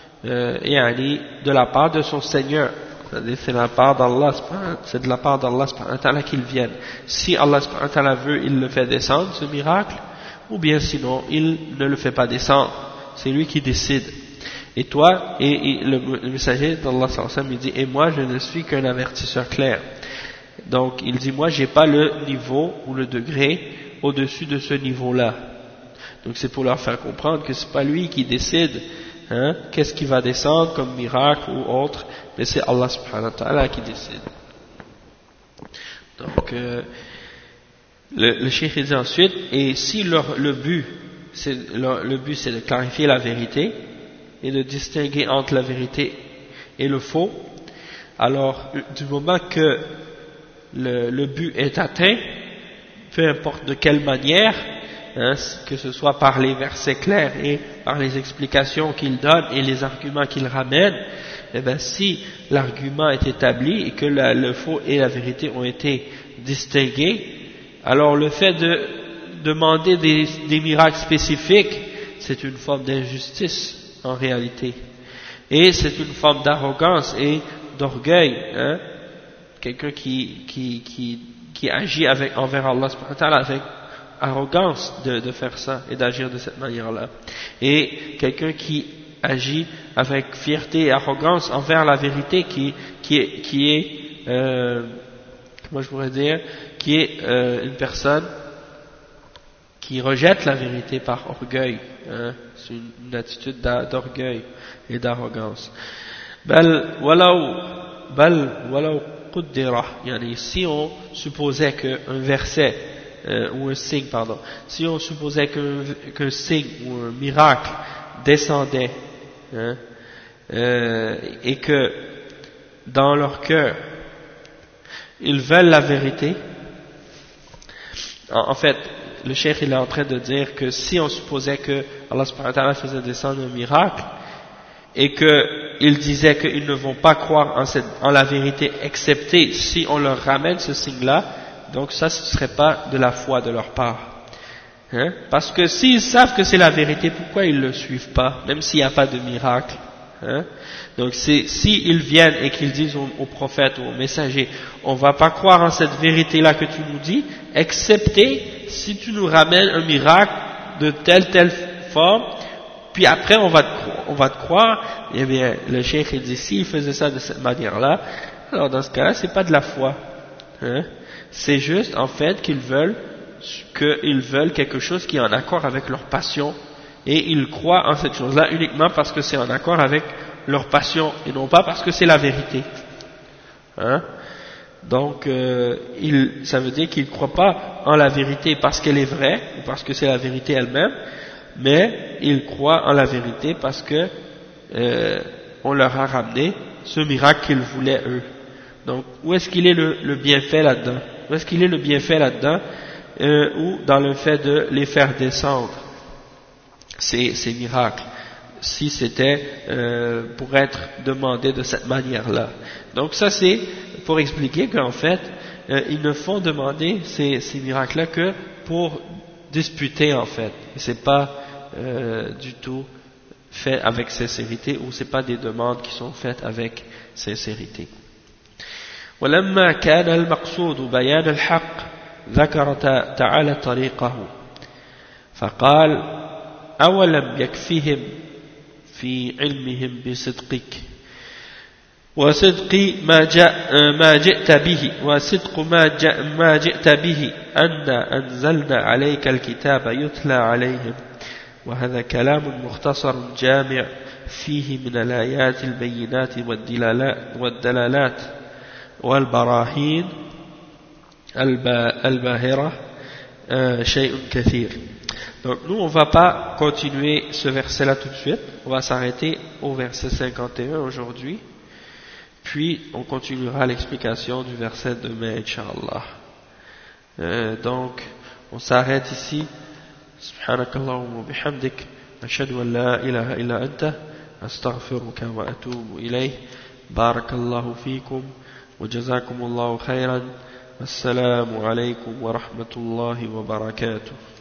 de la part de son Seigneur. C'est de la part d'Allah subhanahu wa ta'ala qu'ils viennent. Si Allah subhanahu wa ta'ala veut, il le fait descendre, ce miracle, ou bien sinon, il ne le fait pas descendre. C'est lui qui décide. Et toi, et le messager d'Allah sallallahu alayhi wa sallam, il dit, et moi, je ne suis qu'un avertisseur clair. Donc, il dit, moi, j'ai pas le niveau ou le degré au-dessus de ce niveau-là. Donc, c'est pour leur faire comprendre que c'est pas lui qui décide qu'est-ce qui va descendre comme miracle ou autre, mais c'est Allah subhanahu wa ta'ala qui décide. Donc le cheikh dit ensuite et si le but c'est de clarifier la vérité et de distinguer entre la vérité et le faux, alors du moment que le but est atteint, peu importe de quelle manière, que ce soit par les versets clairs et par les explications qu'il donne et les arguments qu'il ramène, eh bien si l'argument est établi et que le faux et la vérité ont été distingués, alors le fait de demander des miracles spécifiques, c'est une forme d'injustice en réalité. Et c'est une forme d'arrogance et d'orgueil. Quelqu'un qui agit envers Allah subhanahu wa ta'ala avec arrogance de faire ça et d'agir de cette manière-là. Et quelqu'un qui agit avec fierté et arrogance envers la vérité qui est comment je pourrais dire, qui est une personne qui rejette la vérité par orgueil, hein, c'est une attitude d'orgueil et d'arrogance. Si on supposait qu'un verset ou un signe, si on supposait qu'un signe ou un miracle descendait, hein, et que dans leur cœur ils veulent la vérité, en fait le cheikh il est en train de dire que si on supposait que Allah subhanahu wa ta'ala faisait descendre un miracle et qu'ils disaient qu'ils ne vont pas croire en la vérité excepté si on leur ramène ce signe-là, donc ça ce ne serait pas de la foi de leur part, hein? Parce que s'ils savent que c'est la vérité, pourquoi ils ne le suivent pas, même s'il n'y a pas de miracle, hein? Donc s'ils viennent et qu'ils disent aux prophètes ou aux messagers, on ne va pas croire en cette vérité-là que tu nous dis, excepté si tu nous ramènes un miracle de telle forme, puis après on va te croire. Eh bien le cheikh il dit, s'il faisait ça de cette manière-là, alors dans ce cas-là c'est pas de la foi, hein? C'est juste en fait qu'ils veulent quelque chose qui est en accord avec leur passion, et ils croient en cette chose-là uniquement parce que c'est en accord avec leur passion et non pas parce que c'est la vérité, hein? Donc ça veut dire qu'ils ne croient pas en la vérité parce qu'elle est vraie ou parce que c'est la vérité elle-même, mais ils croient en la vérité parce que on leur a ramené ce miracle qu'ils voulaient eux. Donc où est-ce qu'il est le bienfait là-dedans? Où est-ce qu'il est le bienfait là-dedans? Ou dans le fait de les faire descendre ces miracles, si c'était pour être demandé de cette manière-là. Donc ça c'est pour expliquer qu'en fait ils ne font demander ces miracles-là que pour disputer en fait, et c'est pas du tout fait avec sincérité, ou c'est pas des demandes qui sont faites avec sincérité. ولما كان المقصود بيان الحق ذكر تعالى طريقه فقال أولم يكفهم في علمهم بصدقك وصدق ما جئت به وصدق ما جئت به أن أنزلنا عليك الكتاب يتلى عليهم. وهذا كلام مختصر جامع فيه من الآيات البينات والدلالات والبراهين الباهرة شيء كثير. Donc nous on va pas continuer ce verset là tout de suite, on va s'arrêter au verset 51 aujourd'hui, puis on continuera l'explication du verset demain Inch'Allah. Donc on s'arrête ici. Subhanakallahumma bihamdik ashhadu an la ilaha illa anta astaghfiruka wa atubu ilayh. Barakallahu fikum wa jazakumullahu khairan. Assalamu alaykum wa rahmatullahi wa barakatuh.